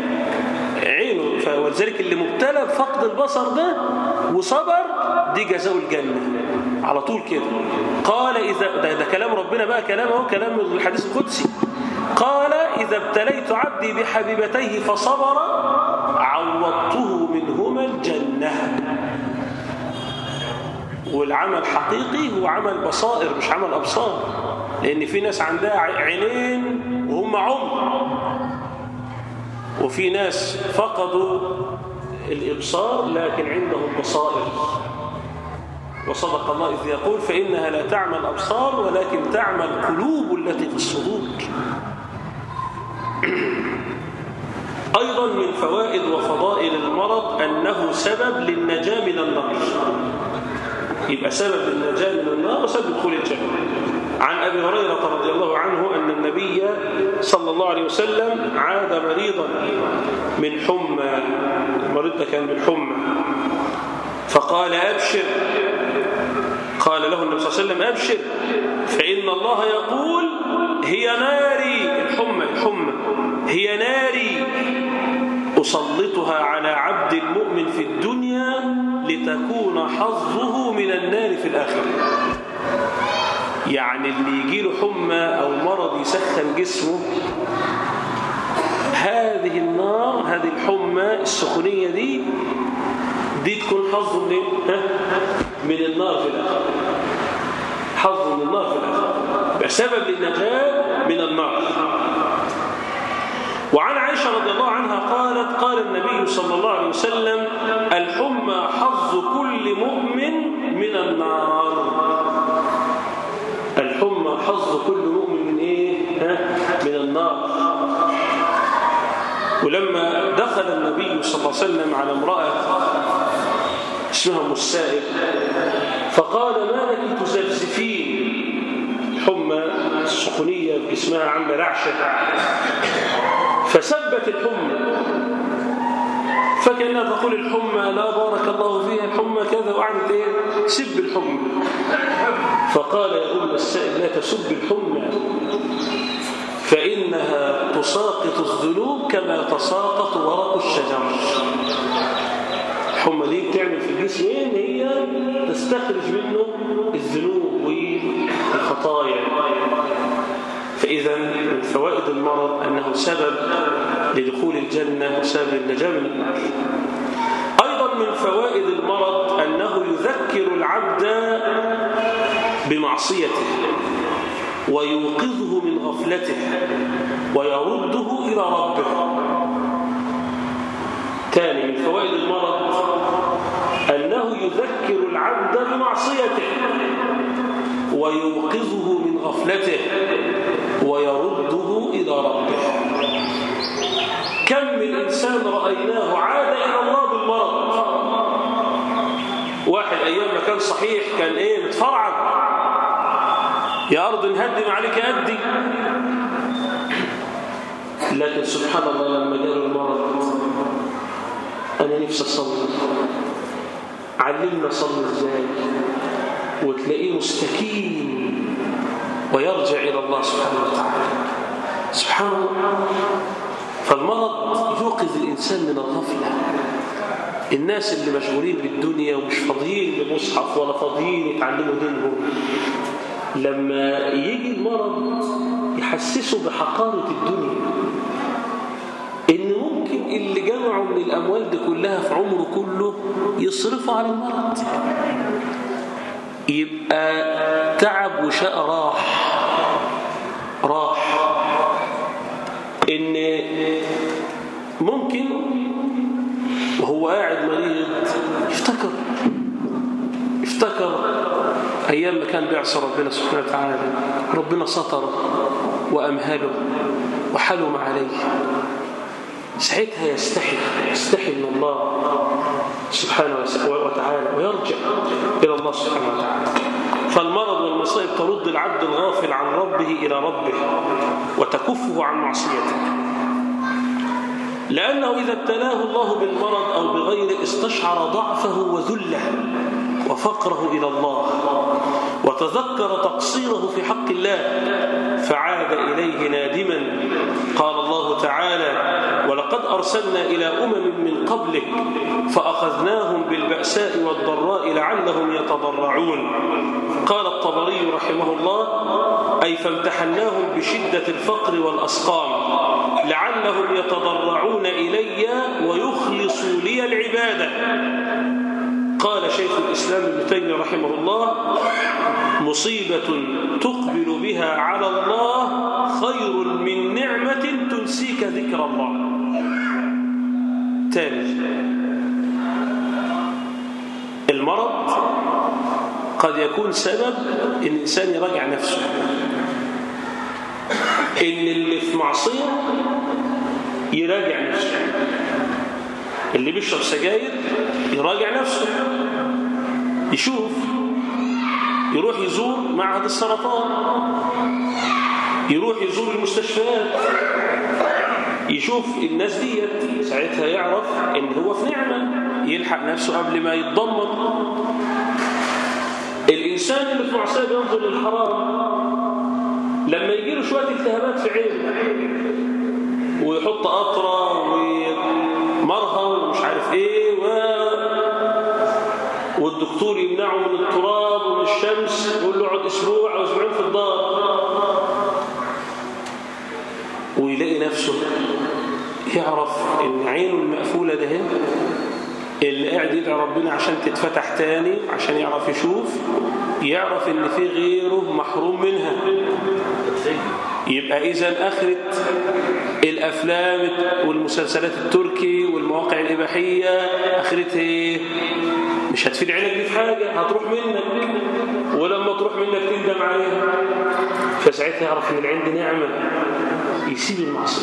ولذلك اللي مبتلى بفقد البصر ده وصبر دي جزاء الجنة على طول كده. قال إذا ده كلام ربنا بقى، كلام الحديث القدسي. قال إذا ابتليت عبدي بحبيبتيه فصبر عوضته منهما الجنة. والعمل حقيقي هو عمل بصائر مش عمل أبصار، لأن في ناس عندها عينين وهم عمر، وفي ناس فقدوا الإبصار لكن عندهم بصائر. وصدق الله إذ يقول: فإنها لا تعمى الأبصار ولكن تعمى القلوب التي في الصدور. أيضا من فوائد وفضائل المرض أنه سبب للنجاة من النار. يبقى سبب للنجاة من النار وسبب دخول الجنة. عن أبي هريرة رضي الله عنه أن النبي صلى الله عليه وسلم عاد مريضا من حمى، المريض ده كان من حمى، فقال: أبشر. قال له النبي صلى الله عليه وسلم: أبشر فإن الله يقول: هي ناري، الحمى هي ناري أسلطها على عبد المؤمن في الدنيا لتكون حظه من النار في الآخرة. يعني اللي يجيله حمى أو مرض يسخن جسمه، هذه النار، هذه الحمى السخونية دي تكون حظه من إيه؟ من النار في الآخرة. حظه من النار في الآخرة بسبب النجاة من النار. وعن عائشة رضي الله عنها قالت: قال النبي صلى الله عليه وسلم: الحمى حظ كل مؤمن من النار. الحمى حظ كل مؤمن من إيه؟ من النار. ولما دخل النبي صلى الله عليه وسلم على امرأة اسمها أم السائب فقال: ما لك تزفزفين؟ حمى السخونية اسمها عاملة رعشة، فسبت الحمى، فكأنها تقول الحمى لا بارك الله فيها، الحمى كذا، وقعدت ايه سب الحمى. فقال: يا أم السائب لا تسب الحمى، فإنها تساقط الذنوب كما تساقط ورق الشجر. الحمى دي بتعمل في الجسم ان هي تستخرج منه الذنوب والخطايا. فإذا من فوائد المرض أنه سبب لدخول الجنة وسبب النجاة من النار. أيضا من فوائد المرض أنه يذكر العبد بمعصيته ويوقظه من غفلته ويرده إلى ربه. ثاني من فوائد المرض أنه يذكر العبد بمعصيته ويوقظه من غفلته ويرده إلى ربه. كم من إنسان رأيناه عاد إلى الله بالمرض. واحد أيام ما كان صحيح كان متفرعد، يا أرض نهدم عليك أدي، لكن سبحان الله لما جاله المرض أنا نفسي أصلي، علمنا أصلي إزاي، وتلاقيه مستكين ويرجع إلى الله سبحانه وتعالى. سبحان الله. فالمرض يوقظ الإنسان من الغفلة. الناس اللي مشغولين بالدنيا ومش فاضيين بمصحف ولا فاضيين يتعلموا دينهم، لما يجي المرض يحسسوا بحقارة الدنيا، إن ممكن اللي جمعوا من الأموال دي كلها في عمره كله يصرفوا على المرض، يبقى تعب وشقى راح. إن ممكن وهو قاعد مريض يفتكر أيام ما كان بيعصى ربنا سبحانه وتعالى، ربنا ستره وأمهله وحلم عليه، ساعتها يستحي من الله سبحانه وتعالى ويرجع إلى الله سبحانه وتعالى. فالمرض والمصائب ترد العبد الغافل عن ربه إلى ربه وتكفه عن معصيته، لأنه إذا ابتلاه الله بالمرض أو بغيره استشعر ضعفه وذله وفقره إلى الله، وتذكر تقصيره في حق الله فعاد إليه نادما. قال الله تعالى: ولقد أرسلنا إلى أمم من قبلك فأخذناهم بالبأساء والضراء لعلهم يتضرعون. قال الطبري رحمه الله: أي فامتحناهم بشدة الفقر والأسقام لعلهم يتضرعون إلي ويخلصوا لي العبادة. قال شيخ الإسلام ابن تيمية رحمه الله: مصيبة تقبل بها على الله خير من نعمة تنسيك ذكر الله. تاني، المرض قد يكون سبب إن الإنسان يراجع نفسه، إن اللي في معصية يراجع نفسه، اللي بيشرب سجاير يراجع نفسه، يشوف، يروح يزور معهد السرطان، يروح يزور المستشفيات، يشوف الناس ديت، ساعتها يعرف ان هو في نعمة، يلحق نفسه قبل ما يتدمر. الإنسان اللي في معصية بينظر للحرام، لما يجيله شوية التهابات في عينه ويحط قطرة ومرهم ومش عارف ايه والدكتور يمنعه من التراب ومن الشمس، يقول له اقعد اسبوع او اسبوعين في الدار، ويلاقي نفسه يعرف ان عينه المقفولة ده اللي قاعد يدعي ربنا عشان تتفتح تاني عشان يعرف يشوف، يعرف ان في غيره محروم منها. يبقى إذن آخرة الأفلام والمسلسلات التركي والمواقع الإباحية آخرتها إيه؟ مش هتفيد عينك دي في حاجة، هتروح منك، ولما تروح منك تندم عليها. فساعتها يعرف إن العين دي نعمة، يسيب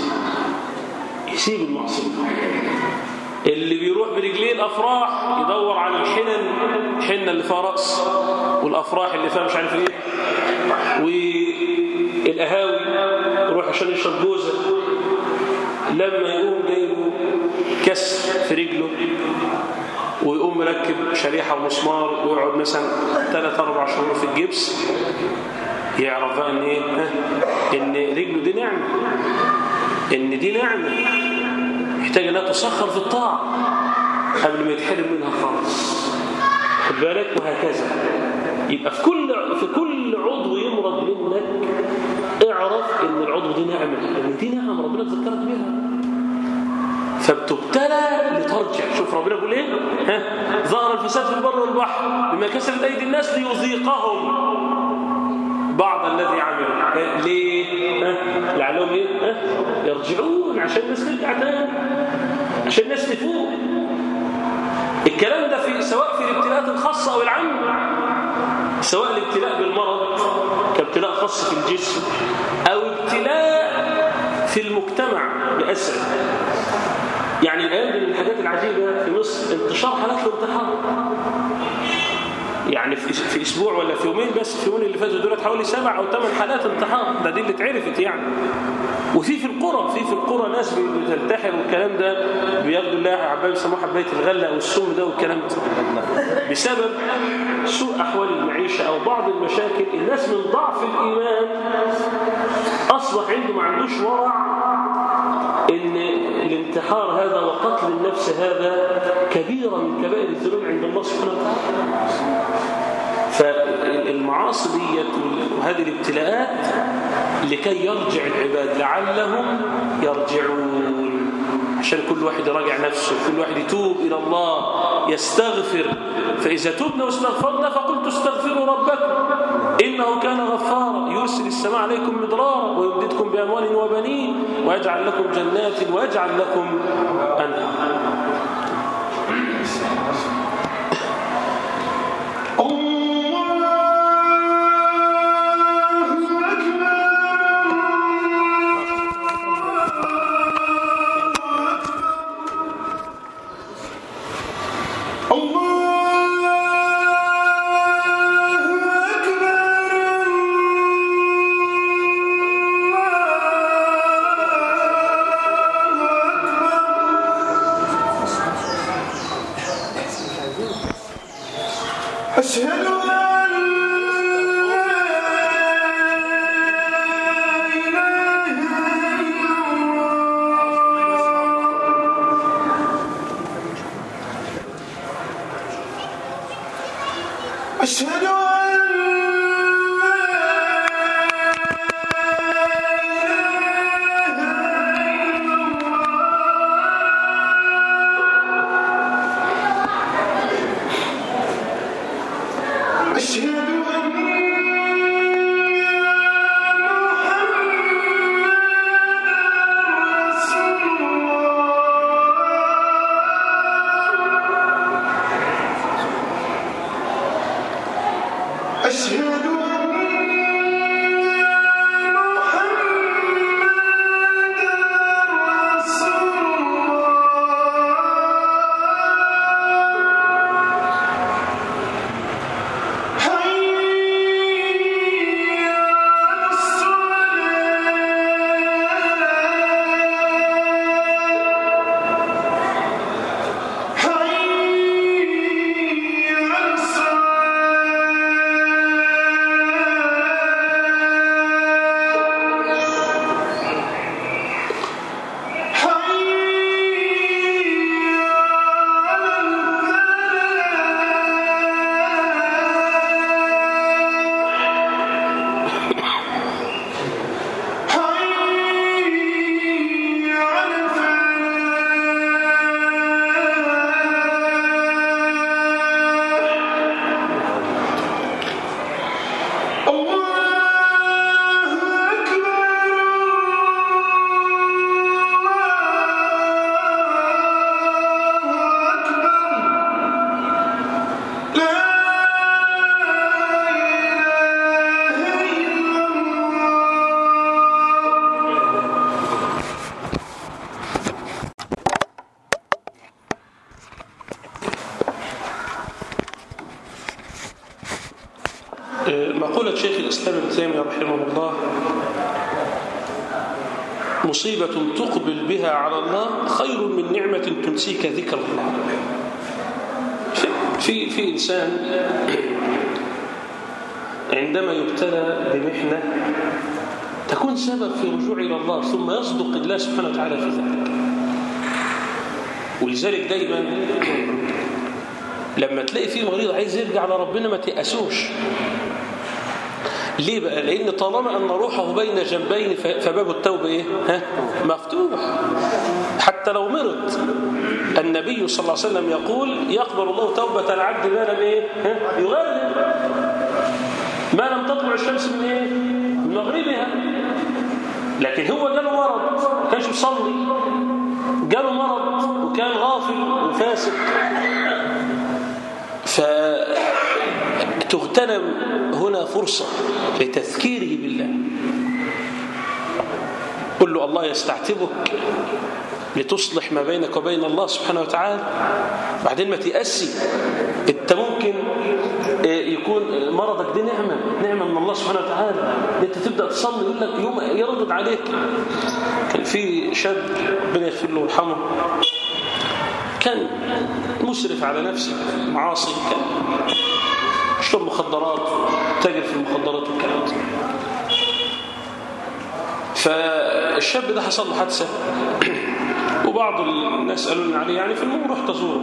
المعصية. اللي بيروح برجليه الأفراح يدور على الحنة اللي فيها رأس، والأفراح اللي فيها مش عارف إيه، والقهاوي يروح عشان يشرب جوزة، لما يقوم جايبه كسر في رجله ويقوم مركب شريحة ومسمار ويقعد مثلا 3-4 شهور في الجبس، يعرف بقى ان رجله دي نعمة، ان دي نعمة محتاج انها تسخر في الطاعة قبل ما يتحرم منها خالص. خد بالك. وهكذا يبقى في كل عضو يمرض منك اعرف ان العضو دي نعمة، ان دي نعمة ربنا تذكرك بها، فبتبتلى لترجع. شوف ربنا بيقول ايه؟ ظهر الفساد في البر والبحر بما كسبت ايدي الناس ليذيقهم بعض الذي عملوا. ليه؟ لعلهم ايه؟ يرجعون، عشان الناس ترجع تاني، عشان الناس تفوق. الكلام ده سواء في الابتلاءات الخاصة او العامة، سواء الابتلاء بالمرض ابتلاء خاص في الجسم أو ابتلاء في المجتمع بأسر. يعني الآن من الحاجات العجيبة في مصر انتشار حالات الانتحار. يعني في أسبوع ولا في يومين بس، في يومين اللي فاتوا دولت حوالي 7 أو 8 حالات انتحار. ده دي اللي اتعرفت يعني. وفي القرى ناس بتنتحر، والكلام ده بياخدوا الله عباية يسموه حباية الغلة أو السم ده والكلام ده بسبب سوء أحوال المعيشة أو بعض المشاكل. الناس من ضعف الإيمان أصبح عنده ما عندوش ورع إن الانتحار هذا وقتل النفس هذا كبيرة من كبائر الذنوب عند الله سبحانه وتعالى. فالمعاصي ديت وهذه الابتلاءات لكي يرجع العباد لعلهم يرجعون، عشان كل واحد يراجع نفسه، كل واحد يتوب إلى الله يستغفر. فإذا تبنا واستغفرنا فقلت استغفروا ربكم إنه كان غفارا يرسل السماء عليكم مدرارا ويمددكم بأموال وبنين ويجعل لكم جنات ويجعل لكم أنهارا. مقولة شيخ الإسلام ابن تيمية رحمه الله: مصيبة تقبل بها على الله خير من نعمة تنسيك ذكر الله. في إنسان عندما يبتلى بمحنة تكون سبب في رجوع إلى الله ثم يصدق الله سبحانه وتعالى في ذلك. ولذلك دايما لما تلاقي فيه مريض عايز يرجع لربنا ما تيأسوش. ليه بقى؟ لأن طالما أن روحه بين جنبين فباب التوبة إيه؟ مفتوح. حتى لو مرض النبي صلى الله عليه وسلم يقول: يقبل الله توبة العبد ما لم إيه؟ يغرب، ما لم تطلع الشمس من إيه؟ من مغربها. لكن هو جاله مرض ما كانش بيصلي، جاله مرض وكان غافل وفاسق، فتوبته تغتنم هنا فرصة لتذكيره بالله. قل له الله يستعتبك لتصلح ما بينك وبين الله سبحانه وتعالى. بعدين ما تيأسي، انت ممكن يكون مرضك دي نعمة من الله سبحانه وتعالى. انت تبدأ تصلي يقول لك يوم يردد عليك. كان في شاب ربنا يغفر له ويرحمه، كان مسرف على نفسه معاصي، كان يشرب مخدرات، تاجر في المخدرات والكلام ده. فالشاب ده حصل له حادثة وبعض الناس قالوا لنا عليه، يعني في المهم رحت ازوره.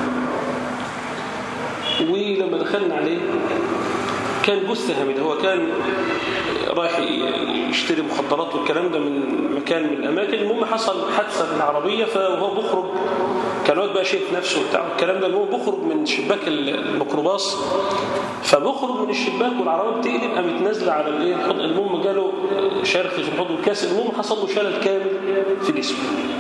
ولما دخلنا عليه كان جثة هامدة. هو كان رايح يشتري مخدرات والكلام ده من مكان من الأماكن. المهم حصل حادثة بالعربية، فهو بخرج، كان وقت بقى شايف نفسه وبتاع الكلام ده. المهم بخرج من شباك الميكروباص، فبخرج من الشباك والعربية بتقلب، قامت نازلة على الحوض. المهم جاله شرخ في الحوض والكاس. المهم حصل له شلل كامل في جسمه.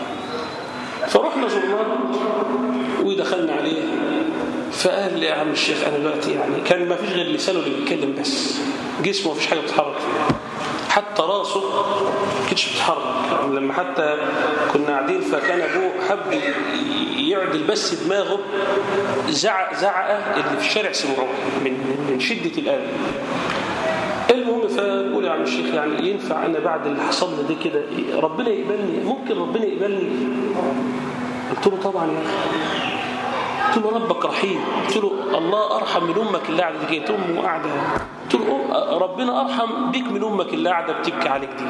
فرحنا زرناه ودخلنا عليه، فقال لي يا عم الشيخ أنا دلوقتي يعني كان ما فيش غير لسانه اللي بيتكلم بس، جسمه ما فيش حاجة بتتحرك فيه، حتى راسه ما كانتش بتتحرك. يعني لما حتى كنا قاعدين فكان أبوه حب يعدل بس دماغه، زعقة اللي في الشارع سمعوه من شدة الألم. المهم فقول يا عم الشيخ يعني ينفع أنا بعد اللي حصل لي ده كده ربنا يقبلني؟ ممكن ربنا يقبلني؟ قلت له طبعا يا أخي. قلت له ربك رحيم. قلت له الله أرحم من أمك اللي قاعدة دي. قلت أمه قاعدة. قلت له ربنا أرحم بيك من أمك اللي قاعدة بتبكي عليك دي.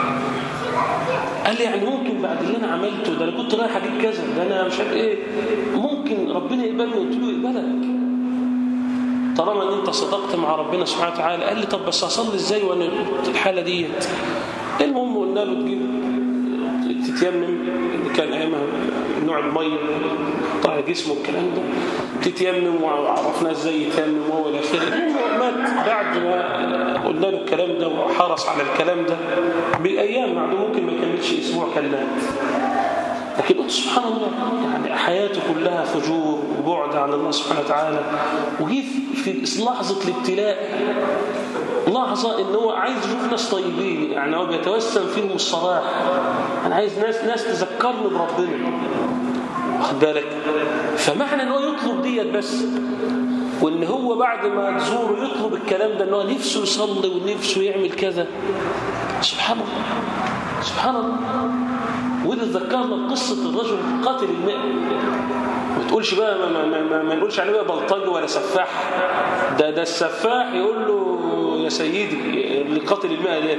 قال لي يعني ممكن بعد اللي أنا عملته ده، أنا كنت رايح أجيب كذا، ده أنا مش عارف إيه، ممكن ربنا يقبلني؟ قلت له يقبلك طالما ان انت صدقت مع ربنا سبحانه وتعالى. قال لي طب بس اصلي ازاي وانا الحاله ديت؟ المهم قلنا له تجيب تتيمم، اللي كان ايامها نوع الميه طالع جسمه الكلام ده، تتيمم وعرفنا ازاي يتيمم وهو الى اخره. مات بعد ما قلنا له الكلام ده وحرص على الكلام ده بايام، بعد ممكن ما يكملش اسبوع كان مات. لكن قلت سبحان الله، يعني حياته كلها فجور وبعد عن الله سبحانه وتعالى، وجي في لحظة الابتلاء لحظة ان هو عايز يشوف ناس طيبين، يعني هو بيتوسم فيهم الصلاح. انا عايز ناس تذكرني بربنا، واخد بالك؟ فمعنى ان هو يطلب ديت بس، وان هو بعد ما تزوره يطلب الكلام ده، ان هو نفسه يصلي ونفسه يعمل كذا. سبحان الله سبحان الله. وده ذكرنا قصة الرجل قاتل المئة. ما تقولش بقى ما نقولش عليه بقى بلطجي ولا سفاح، ده السفاح يقول له يا سيدي اللي قاتل المئة ده.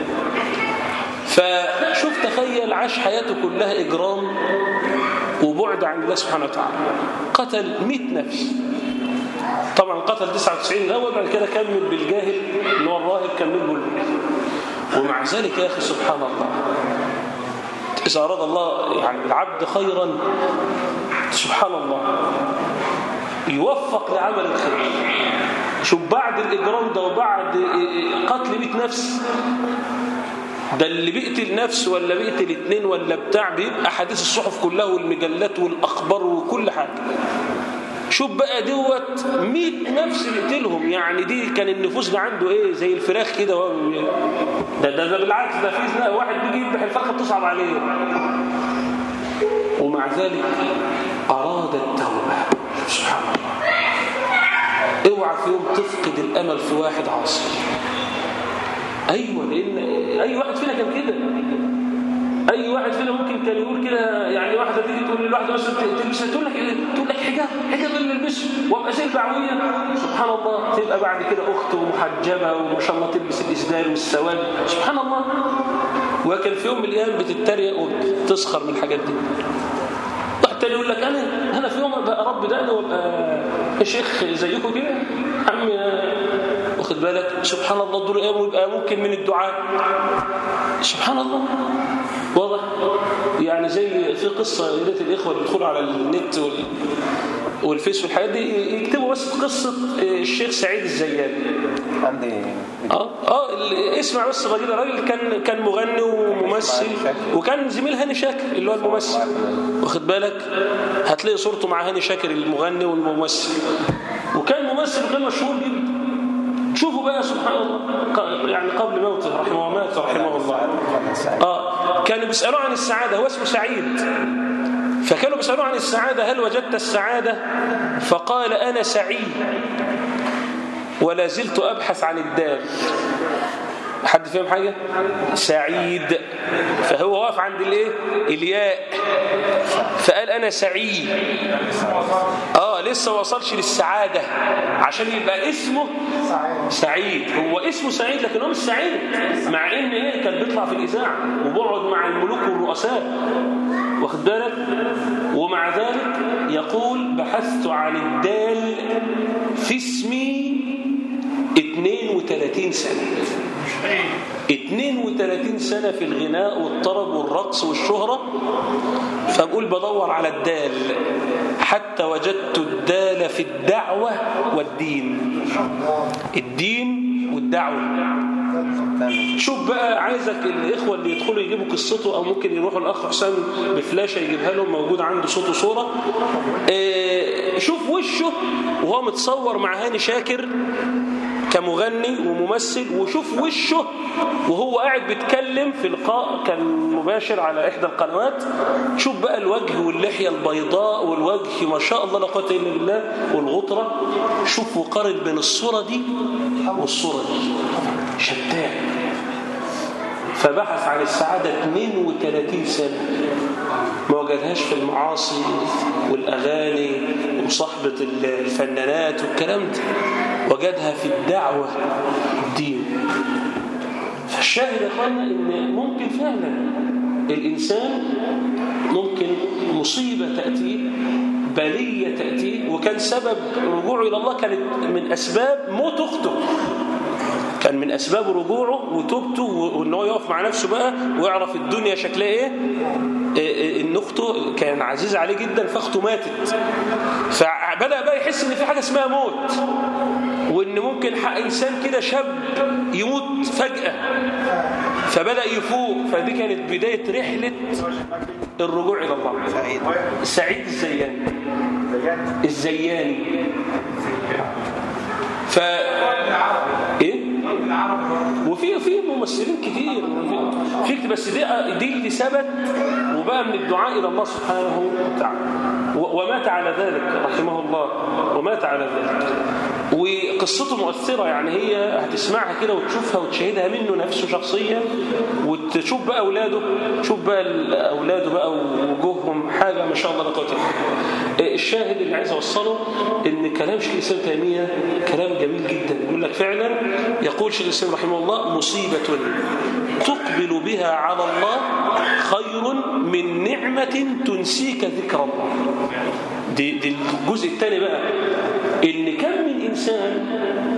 فشوف تخيل عاش حياته كلها إجرام وبعد عن الله سبحانه وتعالى، قتل 100 نفس. طبعا قتل 99 الأول، بعد كده كمل بالجاهل اللي هو الراهب، كمل بالجاهل. ومع ذلك يا أخي سبحان الله، إذا أراد الله يعني العبد خيرا سبحان الله يوفق لعمل الخير. شوف بعد الإجرام ده وبعد قتل 100 نفس، ده اللي بيقتل نفس ولا بيقتل 2 ولا بتاع، بيبقى حديث الصحف كلها والمجلات والأخبار وكل حاجة. شوف بقى دوت 100 نفس بيقتلهم، يعني دي كان النفوس ده عنده ايه زي الفراخ كده. ده بالعكس، ده في واحد بيجي يذبح الفرخه بتصعب عليه. ومع ذلك اراد التوبه. سبحان الله. اوعى في يوم تفقد الامل في واحد عاصي. ايوه، لان اي واحد فينا كان كده. اي واحد فينا ممكن كان يقول كده، يعني واحده تيجي تقول للواحده مثلا تلبس، تقول لك حجاب اللي نلبسه وابقى زي البعويه. سبحان الله، تبقى بعد كده اخت ومحجبه وما شاء الله تلبس الاسدال والسواد. سبحان الله. وكان في يوم من الايام بتتريق وتسخر من الحاجات دي. واحد تاني يقول لك انا في يوم ابقى رب دقني وابقى شيخ زيكم كده عم، واخد بالك؟ سبحان الله. دول ايام ويبقى ممكن من الدعاء. سبحان الله. واضح؟ يعني زي في قصة، يا ريت الإخوة اللي بيدخلوا على النت والفيس والحاجات دي يكتبوا بس قصة الشيخ سعيد الزيات. عندي اسمع بس. الراجل كان مغني وممثل، وكان زميل هاني شاكر اللي هو الممثل، واخد بالك؟ هتلاقي صورته مع هاني شاكر المغني والممثل، وكان ممثل وكان مشهور جدا. شوفوا بقى سبحان الله، يعني قبل موته رحمه الله كانوا بيسألوا عن السعادة، هو اسمه سعيد، فكانوا بيسألوا عن السعادة: هل وجدت السعادة؟ فقال: أنا سعيد ولا زلت أبحث عن الدال. حد فهم حاجة؟ سعيد، فهو واقف عند الايه؟ الياء، فقال أنا سعيد. لسه ما وصلش للسعادة عشان يبقى اسمه سعيد. هو اسمه سعيد لكن هو مش سعيد، مع ان كان بيطلع في الإذاعة وبقعد مع الملوك والرؤساء، واخد بالك؟ ومع ذلك يقول: بحثت عن الدال في اسمي 32 سنة. 32 سنة في الغناء والطرب والرقص والشهرة، فبقول بدور على الدال حتى وجدت الدال في الدعوة والدين. الدين والدعوة. شوف بقى، عايزك الإخوة اللي يدخلوا يجيبوا قصته، أو ممكن يروحوا الأخ حسام بفلاشة يجيبها لهم، موجود عنده صوت وصورة. شوف وشه وهو متصور مع هاني شاكر كمغني وممثل، وشوف وشه وهو قاعد بيتكلم في لقاء كان مباشر على إحدى القنوات. شوف بقى الوجه واللحية البيضاء والوجه ما شاء الله لا قوة إلا بالله والغطرة. شوف وقارن بين الصورة دي والصورة دي، شتان. فبحث عن السعادة 32 سنة، ما وجدهاش في المعاصي والأغاني وصحبة الفنانات والكلام ده، وجدها في الدعوة والدين. فالشاهد يا أخوانا إن ممكن فعلا الإنسان ممكن مصيبة تأتيه، بلية تأتيه، وكان سبب رجوعه إلى الله كانت من أسباب موت أخته، كان من أسباب رجوعه وتوبته، وإنه يقف مع نفسه بقى ويعرف الدنيا شكلها إيه. إن أخته كان عزيز عليه جدا، فأخته ماتت، فبدأ بقى يحس إن في حاجة اسمها موت، وإن ممكن حق إنسان كده شاب يموت فجأة، فبدأ يفوق. فدي كانت بداية رحلة الرجوع إلى الله. سعيد الزياني وفي ممثلين كتير بس دي اللي ثبت وبقى من الدعاء إلى الله سبحانه وتعالى، ومات على ذلك رحمه الله، ومات على ذلك. وقصته مؤثرة، يعني هي هتسمعها كده وتشوفها وتشاهدها منه نفسه شخصيا، وتشوف بقى أولاده، شوف بقى أولاده بقى ووجوههم، حاجة ما شاء الله لا قوة إلا بالله. الشاهد اللي عايز أوصله إن كلام شيخ الإسلام تيمية كلام جميل جدا. يقول لك فعلا، يقول شيخ الإسلام رحمه الله: مصيبة تقبل بها على الله خير من نعمة تنسيك ذكر الله. دي الجزء الثاني بقى، إن كم من إنسان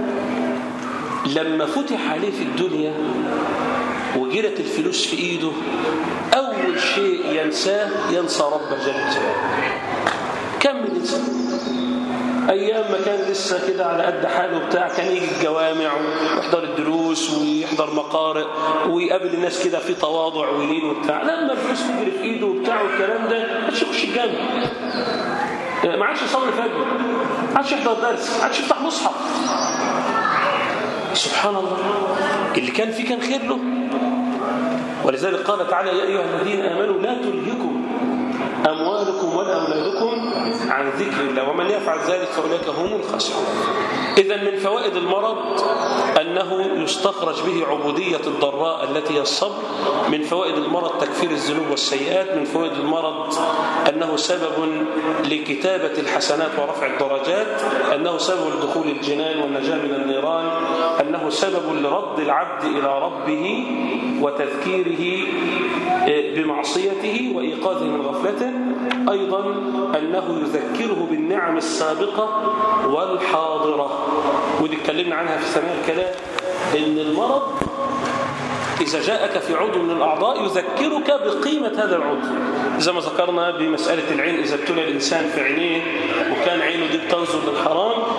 لما فتح عليه في الدنيا وجرت الفلوس في إيده، أول شيء ينسى رب جل جلاله. كم من إنسان أيام ما كان لسه كده على قد حاله بتاع، كان يجي الجوامع ويحضر الدروس ويحضر مقارئ ويقابل الناس كده في تواضع ولين وبتاع. لما الفلوس تجري في إيده وبتاع والكلام ده، ما عادش يخش الجامع، ما عادش يصلي الفجر، ما عادش يحضر درس، ما عادش يفتح مصحف. سبحان الله، اللي كان فيه كان خير له. ولذلك قال تعالى: يا أيها الذين آمنوا لا تلهكم أموالكم ولا أولادكم عن ذكر الله ومن يفعل ذلك فأولئك هم الخاسرون. إذن من فوائد المرض أنه يستخرج به عبودية الضراء التي هي الصبر. من فوائد المرض تكفير الذنوب والسيئات. من فوائد المرض أنه سبب لكتابة الحسنات ورفع الدرجات. أنه سبب لدخول الجنان والنجاة من النيران. أنه سبب لرد العبد إلى ربه وتذكيره بمعصيته وإيقاظه من غفلته. أيضا أنه يذكره بالنعم السابقة والحاضرة، ودي اتكلمنا عنها في ثنايا الكلام، إن المرض إذا جاءك في عضو من الأعضاء يذكرك بقيمة هذا العضو، زي ما ذكرنا بمسألة العين، إذا ابتلى الإنسان في عينيه وكان عينه دي بتنظر للحرام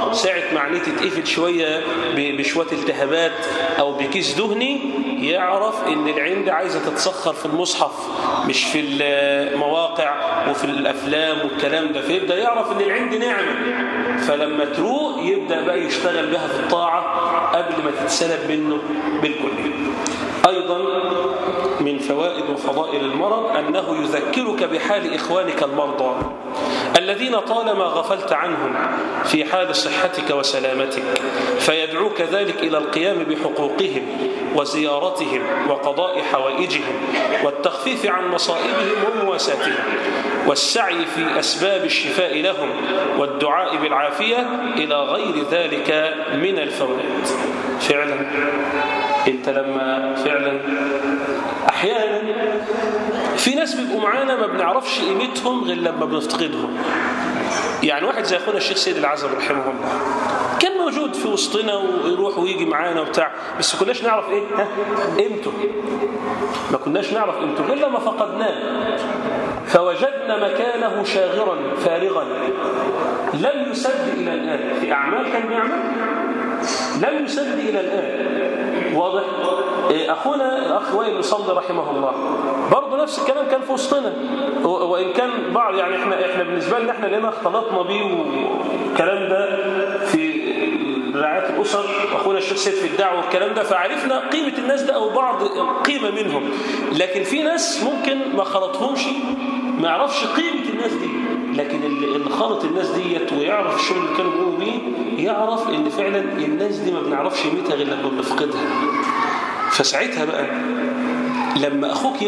ساعة معنيه تتقفل شوية بشوية التهابات أو بكيس دهني، يعرف إن العند عايزة تتسخر في المصحف مش في المواقع وفي الأفلام والكلام ده، فيبدأ يعرف إن العند نعمة، فلما تروق يبدأ بقى يشتغل بها في الطاعة قبل ما تتسلب منه بالكل. أيضا من فوائد وفضائل المرض أنه يذكرك بحال إخوانك المرضى الذين طالما غفلت عنهم في حال صحتك وسلامتك، فيدعوك ذلك إلى القيام بحقوقهم وزيارتهم وقضاء حوائجهم والتخفيف عن مصائبهم ومواساتهم والسعي في أسباب الشفاء لهم والدعاء بالعافية إلى غير ذلك من الفوائد. فعلا انت لما فعلا احيانا في ناس بيبقوا معانا ما بنعرفش قيمتهم غير لما بنفتقدهم. يعني واحد زي اخونا الشيخ سيد العزب رحمه الله كان موجود في وسطنا ويروح ويجي معانا وبتاع، بس ما كناش نعرف ايه قيمته، ما كناش نعرف قيمته غير لما فقدناه، فوجدنا مكانه شاغرا فارغا لم يسد الى الان في اعمال كان بيعمل لم يسد الى الان. واضح؟ اخونا الاخ وائل يصلي رحمه الله برضه نفس الكلام كان في وسطنا، وان كان بعض يعني احنا بالنسبه لنا احنا لنا اختلطنا بيه والكلام ده في رعايه الاسر، واخونا الشيخ سيد في الدعوه والكلام ده، فعرفنا قيمه الناس ده او بعض قيمه منهم. لكن في ناس ممكن ما خلطهمش ما يعرفش قيمه الناس دي، لكن اللي خلط الناس ديت ويعرف الشغل اللي كانوا بيقوموا بيه يعرف ان فعلا الناس دي ما بنعرفش قيمتها غير لما بنفقدها. فساعتها بقى لما اخوك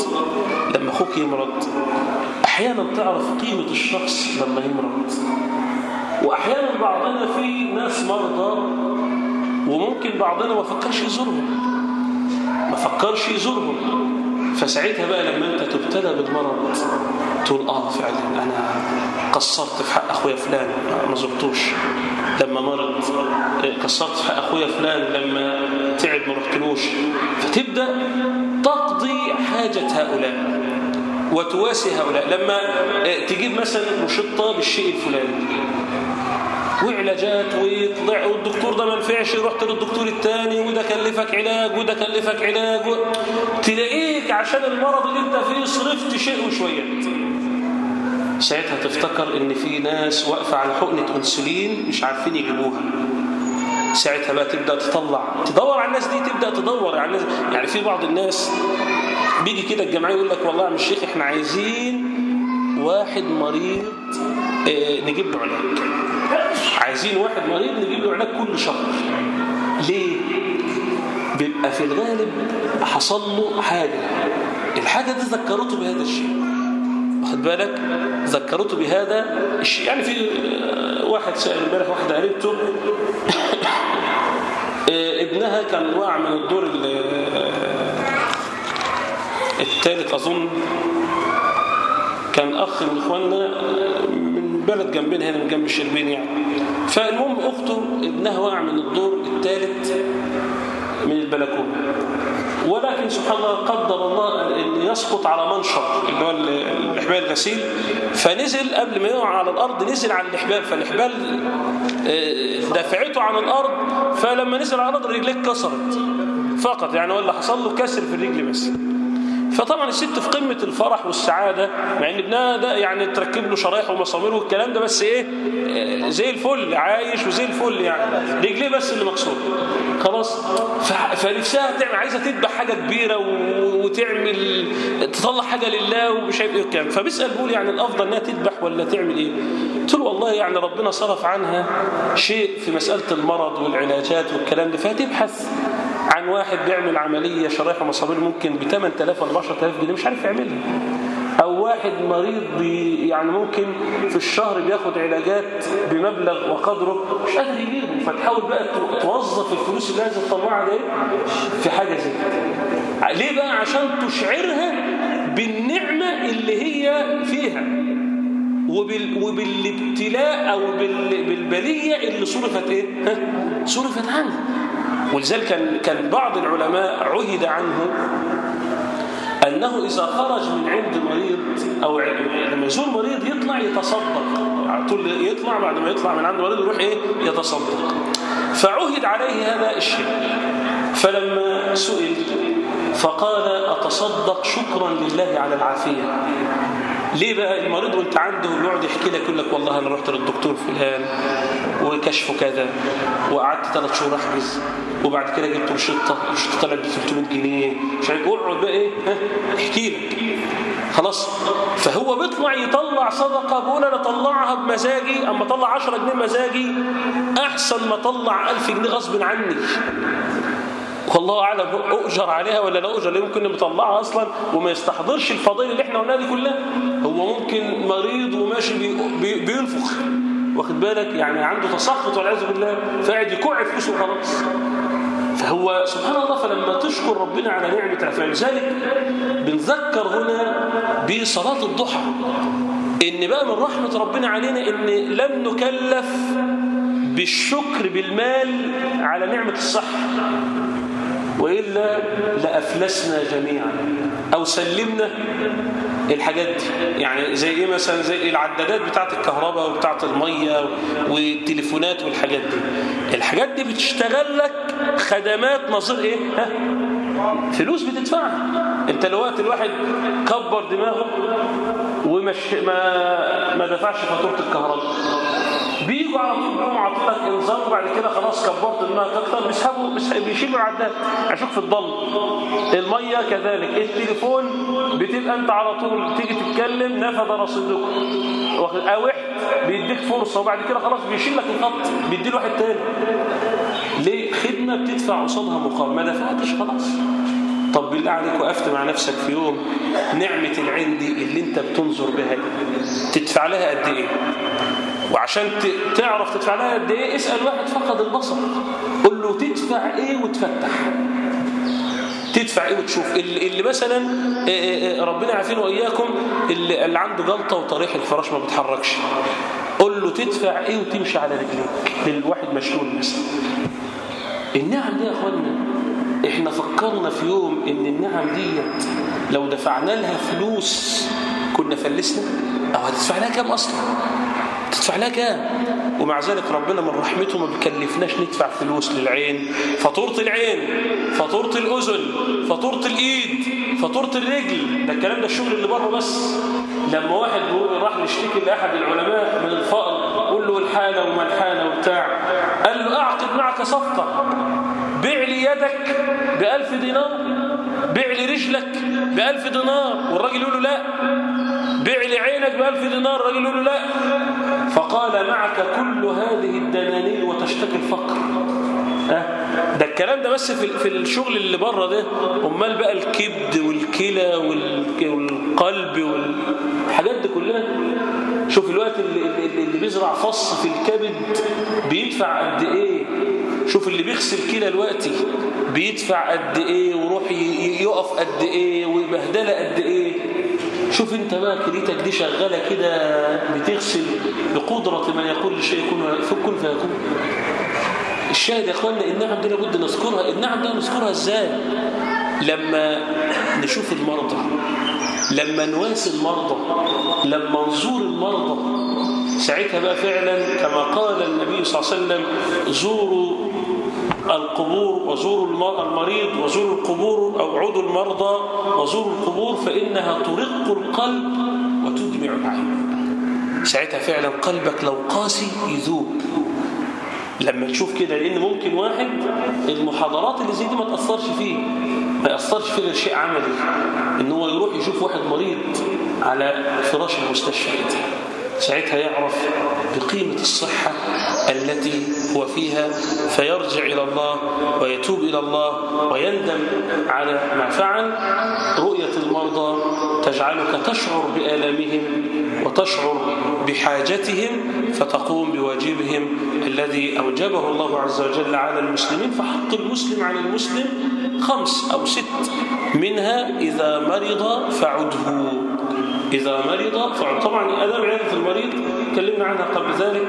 يمرض احيانا تعرف قيمه الشخص لما يمرض، واحيانا بعضنا في ناس مرضى وممكن بعضنا ما فكرش يزورهم، فساعتها بقى لما انت تبتلى بالمرض تقول فعلا انا قصرت في حق اخويا فلان ما زرتوش لما مرض، قصرت في حق اخويا فلان لما تعب ما رحتلوش، فتبدا تقضي حاجه هؤلاء وتواسي هؤلاء. لما تجيب مثلا مشطه بالشيء الفلاني وعلاجات ويطلع والدكتور ده ما نفعش، رحت للدكتور الثاني وده كلفك علاج وده كلفك علاج تلاقيك عشان المرض اللي انت فيه صرفت شيء وشوية. ساعتها تفتكر ان في ناس واقفه على حقنه انسولين مش عارفين يجيبوها، ساعتها بقى تبدا تدور على الناس دي، تبدا تدور على الناس. يعني في بعض الناس بيجي كده الجمعيه يقول لك والله يا عم الشيخ احنا عايزين واحد مريض نجيب له علاج، عايزين واحد مريض نجيب له علاج كل شهر. ليه؟ بيبقى في الغالب حصل له حاجة، الحاجة دي ذكرته بهذا الشيء، واخد بالك؟ ذكرته بهذا الشيء. يعني في واحد سأل امبارح واحدة قريبته ابنها كان واقع من الدور الثالث أظن، كان أخ من إخواننا من بلد جنبنا هنا من جنب الشربين يعني. فالمهم أخته ابنها واقع من الدور الثالث من البلكونة، ولكن سبحان الله قدر الله أن يسقط على منشر اللي هو الإحبال الغسيل، فنزل قبل ما يقع على الأرض نزل على الإحبال، فالإحبال دفعته عن الأرض، فلما نزل على الأرض رجليه اتكسرت فقط، يعني ولا حصل له كسر في الرجل بس. فطبعا الست في قمة الفرح والسعادة مع ان ابنها ده يعني تركب له شرايح ومسامير والكلام ده، بس زي الفل عايش وزي الفل، يعني رجليه بس اللي مكسور خلاص. فنفسها تعمل، عايزة تذبح حاجة كبيرة وتعمل تطلع حاجة لله ومش عارف ايه الكلام. فبيسأل بيقول يعني الافضل انها تذبح ولا تعمل ايه؟ قلت له والله يعني ربنا صرف عنها شيء في مسألة المرض والعلاجات والكلام ده، فتبحث عن واحد بيعمل عملية شرايح ومسامير ممكن ب 8000 ولا 10000 جنيه مش عارف يعملها، أو واحد مريض يعني ممكن في الشهر بياخد علاجات بمبلغ وقدره مش قادر يجيبه، فتحاول بقى توظف الفلوس اللي لازم تطلعها دي في حاجة زي كده. ليه بقى؟ عشان تشعرها بالنعمة اللي هي فيها وبالابتلاء أو بالبلية اللي صرفت عنه. ولذلك كان بعض العلماء عهد عنه أنه إذا خرج من عند مريض أو لما يزور مريض يطلع يتصدق على طول، يطلع بعد ما يطلع من عند مريض يروح يتصدق. فعهد عليه هذا الشيء، فلما سئل فقال أتصدق شكرا لله على العافية. ليه بقى المريض وانت عنده يقعد يحكي لك، يقول لك والله انا رحت للدكتور فلان وكشفه كذا وقعدت 3 شهور احجز وبعد كده جبت الشطه طلعت ب 300 جنيه مش عارف، اقعد بقى احكي لك خلاص. فهو بيطلع يطلع صدقه، بيقول انا اطلعها بمزاجي، اما اطلع 10 جنيه مزاجي احسن ما اطلع 1000 جنيه غصب عني. والله أعلم أؤجر عليها ولا لا أؤجر، ليه ممكن نطلعها أصلا وما يستحضرش الفضائل اللي احنا قلناها دي كلها. هو ممكن مريض وماشي بينفخ، واخد بالك، يعني عنده تسخط والعياذ بالله، فقاعد يكوع فلوسه وخلاص. فهو سبحان الله، فلما تشكر ربنا على نعمة العافية. لذلك بنذكر هنا بصلاة الضحى، إن بقى من رحمة ربنا علينا إن لم نكلف بالشكر بالمال على نعمة الصحة، وإلا لأفلسنا جميعا أو سلمنا الحاجات دي. يعني زي إيه مثلا؟ زي العدادات بتاعة الكهرباء وبتاعة المية والتليفونات والحاجات دي. الحاجات دي بتشتغل لك خدمات نظير إيه؟ فلوس بتدفعها. أنت لو وقت الواحد كبر دماغه ومش ما دفعش فاتورة الكهرباء، بيجوا على طول بيقوموا عاطين لك انذار، وبعد كده خلاص كبرت دماغك اكتر بيشيلوا العداد عشان في الضل. الميه كذلك، التليفون بتبقى انت على طول تيجي تتكلم نفذ رصيدك او بيديك فرصه وبعد كده خلاص بيشيل لك الخط بيدي له واحد تاني. ليه؟ خدمه بتدفع قصادها مقابل، ما دفعتش خلاص. طب بالله عليك وقفت مع نفسك في يوم نعمه العين دي اللي انت بتنظر بها تدفع لها قد ايه؟ وعشان تعرف تدفع لها قد ايه اسأل واحد فقد البصر، قل له تدفع ايه وتفتح، تدفع ايه وتشوف. اللي مثلا ربنا يعافينا واياكم اللي عنده جلطه وطريح الفراش ما بيتحركش، قل له تدفع ايه وتمشي على رجليك. للواحد مشلول مثلا. النعم دي يا اخوانا احنا فكرنا في يوم ان النعم ديت لو دفعنا لها فلوس كنا فلسنا؟ او هتدفع لها كام اصلا؟ تدفع لها كام؟ ومع ذلك ربنا من رحمته ما بيكلفناش ندفع فلوس للعين، فاتورة العين، فاتورة الأذن، فاتورة الإيد، فاتورة الرجل. ده الكلام ده الشغل اللي بره بس. لما واحد راح يشتكي لأحد العلماء من الفقر، قول له الحالة وما الحالة وبتاع، قال له أعقد معك صفقة، بيع لي يدك ب1000 دينار، بيع لي رجلك ب1000 دينار، والراجل يقول له لا. بيع لي عينك ب1000 دينار، الراجل يقول له لا. فقال معك كل هذه الدنانير وتشتكي الفقر. ده الكلام ده بس في الشغل اللي بره ده. امال بقى الكبد والكلى والقلب والحاجات دي كلها. شوف الوقت اللي بيزرع فص في الكبد بيدفع قد ايه. شوف اللي بيغسل كلى دلوقتي بيدفع قد ايه، ويروح يقف قد ايه، ويبهدله قد ايه. شوف انت بقى كليتك دي شغاله كده بتغسل بقدره من يقول لشيء كن فيكون. الشاهد يا اخوانا النعم دي لابد نذكرها. النعم دي نذكرها ازاي؟ لما نشوف المرضى، لما نواسي المرضى، لما نزور المرضى، ساعتها بقى فعلا كما قال النبي صلى الله عليه وسلم زوروا القبور وزوروا المريض وزوروا القبور، أو عودوا المرضى وزوروا القبور فإنها ترق القلب وتدمع العين. ساعتها فعلا قلبك لو قاسي يذوب لما تشوف كده. لأن ممكن واحد المحاضرات اللي زي دي ما تأثرش فيه، ما يأثرش فيه شيء عملي، إن هو يروح يشوف واحد مريض على فراش المستشفى كده، ساعتها يعرف بقيمة الصحة التي هو فيها، فيرجع إلى الله ويتوب إلى الله ويندم على ما فعل. رؤية المرضى تجعلك تشعر بآلامهم وتشعر بحاجتهم، فتقوم بواجبهم الذي أوجبه الله عز وجل على المسلمين. فحق المسلم على المسلم 5 أو 6 منها إذا مرض فعده. إذا مرض فعده. طبعا آداب عيادة المريض تكلمنا عنها قبل ذلك،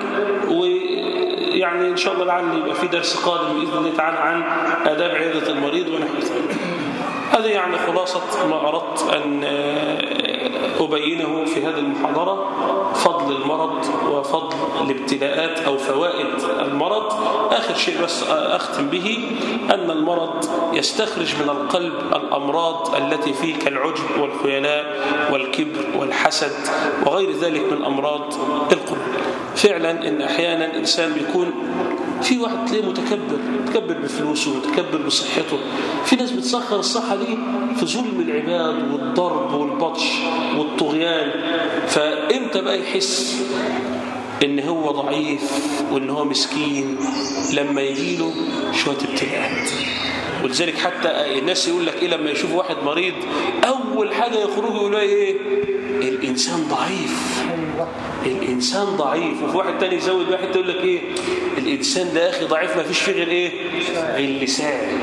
ويعني إن شاء الله لعل يبقى في درس قادم بإذن الله تعالى عن آداب عيادة المريض ونحو ذلك. هذا يعني خلاصة ما أردت أن أبينه في هذه المحاضرة، فضل المرض وفضل الابتلاءات أو فوائد المرض. آخر شيء بس أختم به أن المرض يستخرج من القلب الأمراض التي فيه كالعجب والخيلاء والكبر والحسد وغير ذلك من أمراض القلوب. فعلا إن أحيانا إنسان بيكون في واحد تلاقيه متكبر بفلوسه، متكبر بصحته. في ناس بتسخر الصحة دي في ظلم العباد والضرب والبطش والطغيان. فإمتى بقى يحس إن هو ضعيف وإن هو مسكين؟ لما يجيله شوية ابتلاءات. ولذلك حتى الناس يقول لك إيه لما يشوف واحد مريض أول حاجة يخرجوا يقولوا إيه؟ الإنسان ضعيف، الإنسان ضعيف. وفي واحد تاني يزود واحد يقول لك إيه؟ الإنسان ده أخي ضعيف ما فيش فيه غير إيه؟ اللسان.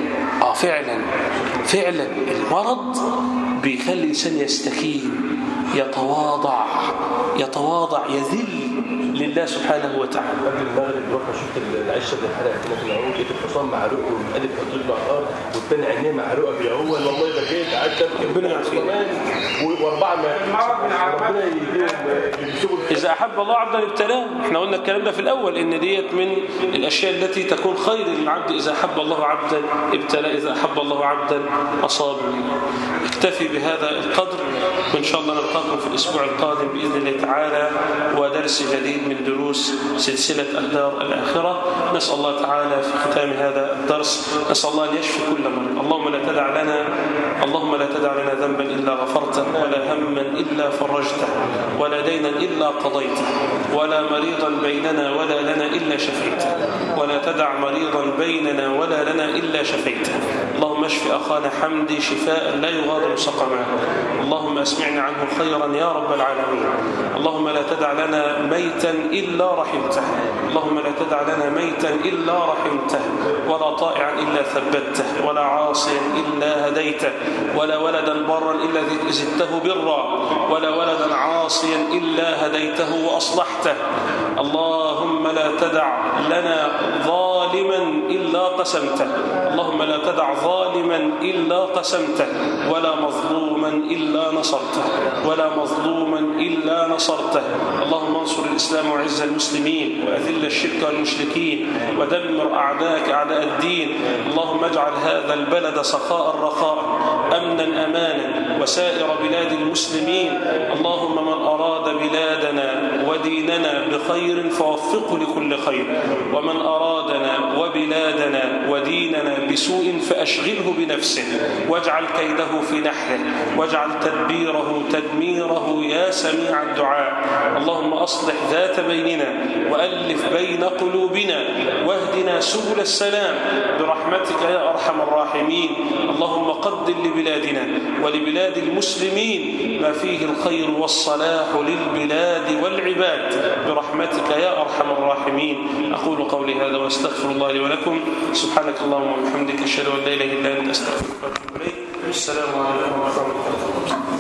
فعلا المرض بيخلي الإنسان يستكين، يتواضع يذل لله سبحانه وتعالى. قبل المغرب رحنا شفت العشه اللي اتحرقت هنا في العود، لقيت الحصان معروق والقلب يحط رجله على الارض والثاني عينيه معروقه بالاول. والله بكيت قعدت ابكي ربنا يعافيك. واربعه ربنا يهديهم. اذا احب الله عبدا ابتلاه. احنا قلنا الكلام ده في الاول ان ديت من الاشياء التي تكون خير للعبد. اذا احب الله عبدا ابتلاه، اذا احب الله عبدا اصابه. اكتفي بهذا القدر، وان شاء الله نلقاكم في الاسبوع القادم باذن الله تعالى ودرس جديد من دروس سلسلة الدار الآخرة. نسأل الله تعالى في ختام هذا الدرس، نسأل الله أن يشفي كل مريض. اللهم لا تدع لنا ذنبا إلا غفرته، ولا هما إلا فرجته، ولا دينا إلا قضيته، ولا مريضا بيننا ولا لنا إلا شفيته، ولا تدع مريضا بيننا ولا لنا إلا شفيته. اللهم اشف أخانا حمدي شفاء لا يغادر سقما. اللهم اسمعنا عنه خيرا يا رب العالمين. اللهم لا تدع لنا ميتا إلا رحمته، اللهم لا تدع لنا ميتا إلا رحمته، ولا طائعا إلا ثبته، ولا عاصيا إلا هديته، ولا ولدا برا إلا زدته برا، ولا ولدا عاصيا إلا هديته وأصلحته. اللهم لا تدع لنا ظالما إلا قسمته، اللهم لا تدع ظالما إلا قسمته، ولا مظلوما إلا نصرته، ولا مظلوما إلا نصرته. اللهم انصر الإسلام وعز المسلمين، وأذل الشرك والمشركين، ودمر أعداءك أعداء الدين. اللهم اجعل هذا البلد سخاء رخاء، أمنا أمانا، وسائر بلاد المسلمين. اللهم من أراد بلادنا وديننا بخير فوفقه لكل خير، ومن أرادنا وبلادنا وديننا بسوء فأشغله بنفسه، واجعل كيده في نحره، واجعل تدبيره تدميره يا سميع الدعاء. اللهم أصلح ذات بيننا، وألف بين قلوبنا، واهدنا سبل السلام برحمتك يا أرحم الراحمين. اللهم قدر لبلادنا ولبلاد المسلمين ما فيه الخير والصلاح للبلاد والعباد برحمتك يا أرحم الراحمين. أقول قولي هذا واستغفر الله لي ولكم. سبحانك اللهم وبحمدك أشهد أن لا إله إلا أنت أستغفرك وأتوب إليك. السلام عليكم ورحمة الله وبركاته.